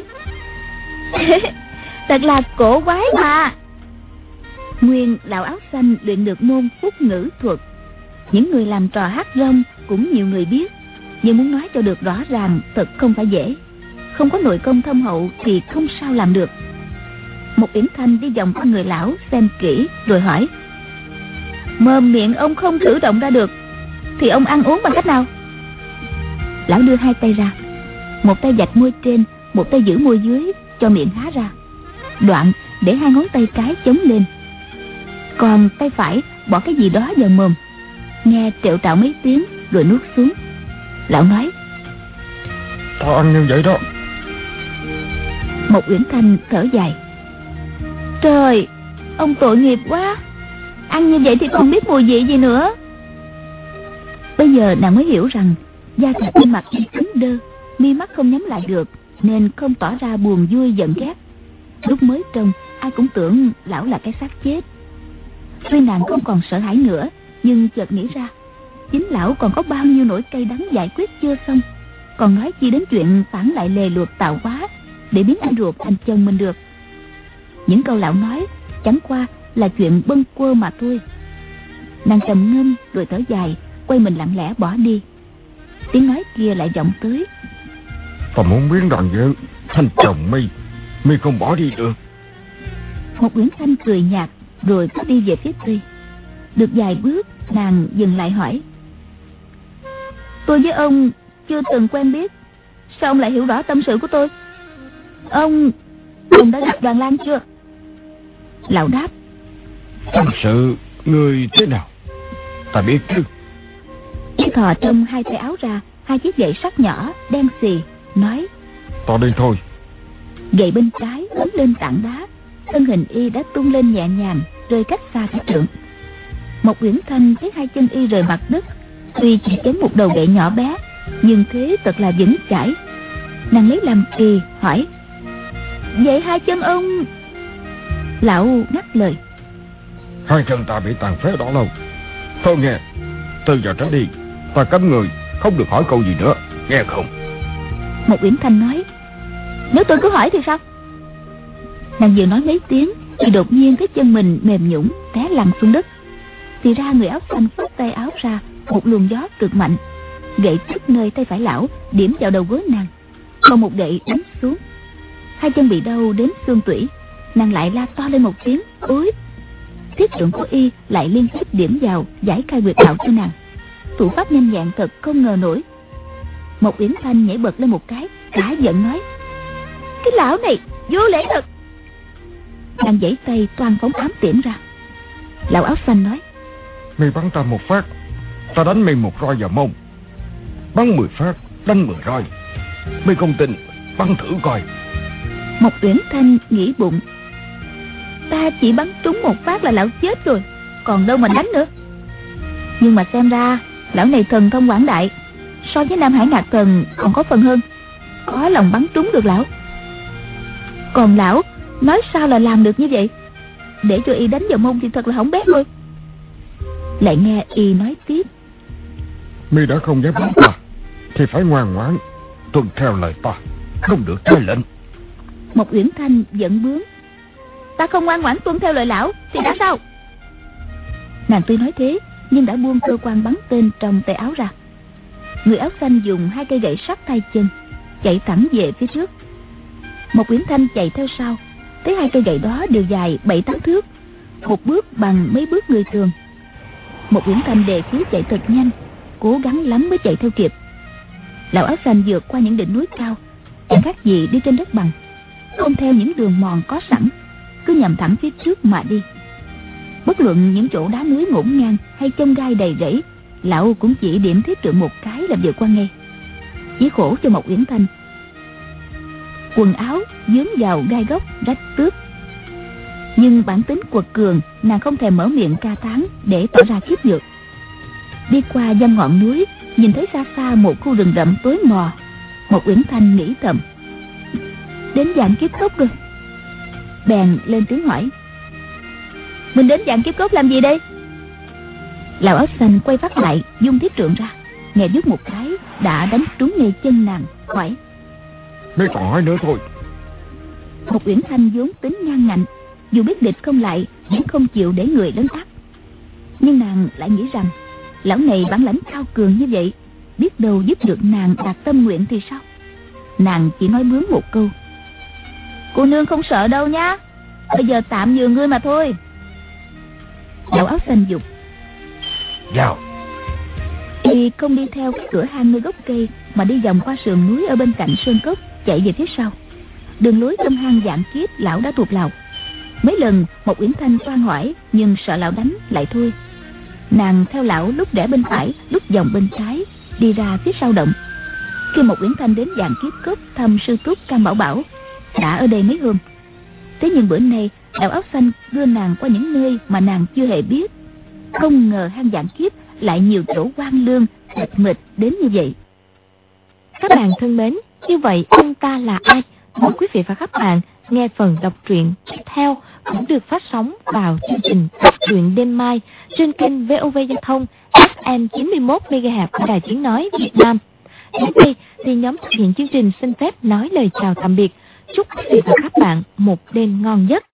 Thật là cổ quái mà. Nguyên lão áo xanh luyện được môn phúc ngữ thuật. Những người làm trò hát rong cũng nhiều người biết, nhưng muốn nói cho được rõ ràng thật không phải dễ. Không có nội công thâm hậu thì không sao làm được. Mộc Uyển Thanh đi vòng qua người lão xem kỹ rồi hỏi. Mồm miệng ông không cử động ra được thì ông ăn uống bằng cách nào? Lão đưa hai tay ra, một tay vạch môi trên, một tay giữ môi dưới cho miệng há ra. Đoạn để hai ngón tay cái chống lên, còn tay phải bỏ cái gì đó vào mồm, nghe trẹo trạo mấy tiếng rồi nuốt xuống. Lão nói. Ta ăn như vậy đó. Mộc Uyển Thanh thở dài. Trời, ông tội nghiệp quá. Ăn như vậy thì không biết mùi vị gì nữa. Bây giờ nàng mới hiểu rằng da thịt trên mặt cứng đơ, mi mắt không nhắm lại được, nên không tỏ ra buồn vui giận ghét. Lúc mới trông ai cũng tưởng lão là cái xác chết. Tuy nàng không còn sợ hãi nữa, nhưng chợt nghĩ ra chính lão còn có bao nhiêu nỗi cay đắng giải quyết chưa xong, còn nói chi đến chuyện phản lại lề luật tạo hóa để biến anh ruột thành chồng mình được. Những câu lão nói chẳng qua là chuyện bâng quơ mà thôi. Nàng trầm ngâm rồi thở dài, quay mình lặng lẽ bỏ đi. Tiếng nói kia lại vọng tới. Ta muốn biến Đoàn Dự thành chồng mi, mi không bỏ đi được. Một Uyển Thanh cười nhạt rồi cứ đi về phía tây. Được vài bước nàng dừng lại hỏi. Tôi với ông chưa từng quen biết, sao ông lại hiểu rõ tâm sự của tôi? Ông đã gặp Đoàn Lan chưa? Lão đáp. Tâm sự người thế nào? Ta biết chứ. Y thò trong hai tay áo ra 2 chiếc gậy sắt nhỏ đen xì, nói: Ta đây thôi. Gậy bên trái ấn lên tảng đá, thân hình y đã tung lên nhẹ nhàng, rơi cách xa cả trượng. Một Uyển Thanh thấy 2 chân y rời mặt đất, tuy chỉ chém một đầu gậy nhỏ bé, nhưng thế thật là vững chãi. Nàng lấy làm kỳ, hỏi: Vậy 2 chân ông? Lão ngắt lời: 2 chân ta bị tàn phế đã lâu. Thôi nghe, từ giờ trở đi ta cấm người không được hỏi câu gì nữa, nghe không? Một Uyển Thanh nói: Nếu tôi cứ hỏi thì sao? Nàng vừa nói mấy tiếng thì đột nhiên thấy chân mình mềm nhũn, té lăn xuống đất. Thì ra người áo xanh phất tay áo ra, một luồng gió cực mạnh, gậy trước nơi tay phải lão, điểm vào đầu gối nàng, còn một gậy đánh xuống. 2 chân bị đau đến xương tủy. Nàng lại la to lên một tiếng: Ôi! Thiết trưởng của y lại liên tiếp điểm vào, giải khai huyệt đạo cho nàng. Thủ pháp nhanh nhẹn thật không ngờ nổi. Một Uyển Thanh nhảy bật lên một cái, cả giận nói: Cái lão này vô lễ thật. Nàng giãy tay toan phóng ám tiễn ra. Lão áo xanh nói: Mày bắn ta một phát, ta đánh mày một roi vào mông. Bắn 10 phát, đánh 10 roi. Mày không tin, bắn thử coi. Một Uyển Thanh nghĩ bụng: Ta chỉ bắn trúng một phát là lão chết rồi, còn đâu mà đánh nữa. Nhưng mà xem ra lão này thần thông quảng đại, so với Nam Hải Ngạc Thần còn có phần hơn, có lòng bắn trúng được lão. Còn lão nói sao là làm được như vậy? Để cho y đánh vào mông thì thật là hỏng bét thôi. Lại nghe y nói tiếp: Mày đã không dám bắn ta thì phải ngoan ngoãn tuân theo lời ta, không được trái lệnh. Một Uyển Thanh giận bướng: Ta không ngoan ngoãn tuân theo lời lão thì đã sao? Nàng tuy nói thế nhưng đã buông cơ quan bắn tên trong tay áo ra. Người áo xanh dùng 2 cây gậy sắt thay chân, chạy thẳng về phía trước. Một Uyển Thanh chạy theo sau, thấy 2 cây gậy đó đều dài 7-8 thước, một bước bằng mấy bước người thường. Một Uyển Thanh đề khí chạy thật nhanh, cố gắng lắm mới chạy theo kịp. Lão áo xanh vượt qua những đỉnh núi cao, chẳng khác gì đi trên đất bằng, không theo những đường mòn có sẵn, cứ nhằm thẳng phía trước mà đi. Bất luận những chỗ đá núi ngổn ngang hay chông gai đầy rẫy, lão cũng chỉ điểm thiết trượng một cái là vượt qua ngay. Chỉ khổ cho một Uyển Thanh, quần áo dướng vào gai góc rách tướp. Nhưng bản tính quật cường, nàng không thèm mở miệng ca thán để tỏ ra khiếp nhược. Đi qua dăm ngọn núi, nhìn thấy xa xa một khu rừng rậm tối mò. Một Uyển Thanh nghĩ thầm: Đến Vạn Kiếp Cốc rồi. Bèn lên tiếng hỏi: Mình đến Vạn Kiếp Cốc làm gì đây? Lão áo xanh quay phát lại, dung thiết trượng ra, nghe đứt một cái đã đánh trúng ngay chân nàng, hỏi: Mấy còn hỏi nữa thôi. Một Uyển Thanh vốn tính ngang ngạnh, dù biết địch không lại vẫn không chịu để người lấn áp. Nhưng nàng lại nghĩ rằng lão này bản lãnh cao cường như vậy, biết đâu giúp được nàng đạt tâm nguyện thì sao. Nàng chỉ nói bướng một câu: Cô nương không sợ đâu nhá, bây giờ tạm nhường ngươi mà thôi. Lão áo xanh dục: Vào. Y không đi theo cái cửa hang nơi gốc cây, mà đi vòng qua sườn núi ở bên cạnh sơn cốc, chạy về phía sau. Đường lối trong hang Vạn Kiếp lão đã thuộc lòng. Mấy lần một Uyển Thanh toan hỏi, nhưng sợ lão đánh lại thôi. Nàng theo lão lúc rẽ bên phải, lúc vòng bên trái, đi ra phía sau động. Khi một Uyển Thanh đến Vạn Kiếp Cốc thăm sư túc Cam Bảo Bảo, đã ở đây mấy hôm. Thế nhưng bữa nay lão áo xanh đưa nàng qua những nơi mà nàng chưa hề biết. Không ngờ hang Vạn Kiếp lại nhiều chỗ oan lương, tịch mịch đến như vậy. Các bạn thân mến, như vậy ông ta là ai? Mời quý vị và các bạn nghe phần đọc truyện tiếp theo cũng được phát sóng vào chương trình đọc truyện đêm mai trên kênh VOV Giao thông FM 91 MHz của Đài Tiếng nói Việt Nam. Đến đây thì nhóm thực hiện chương trình xin phép nói lời chào tạm biệt. Chúc quý vị và các bạn một đêm ngon giấc.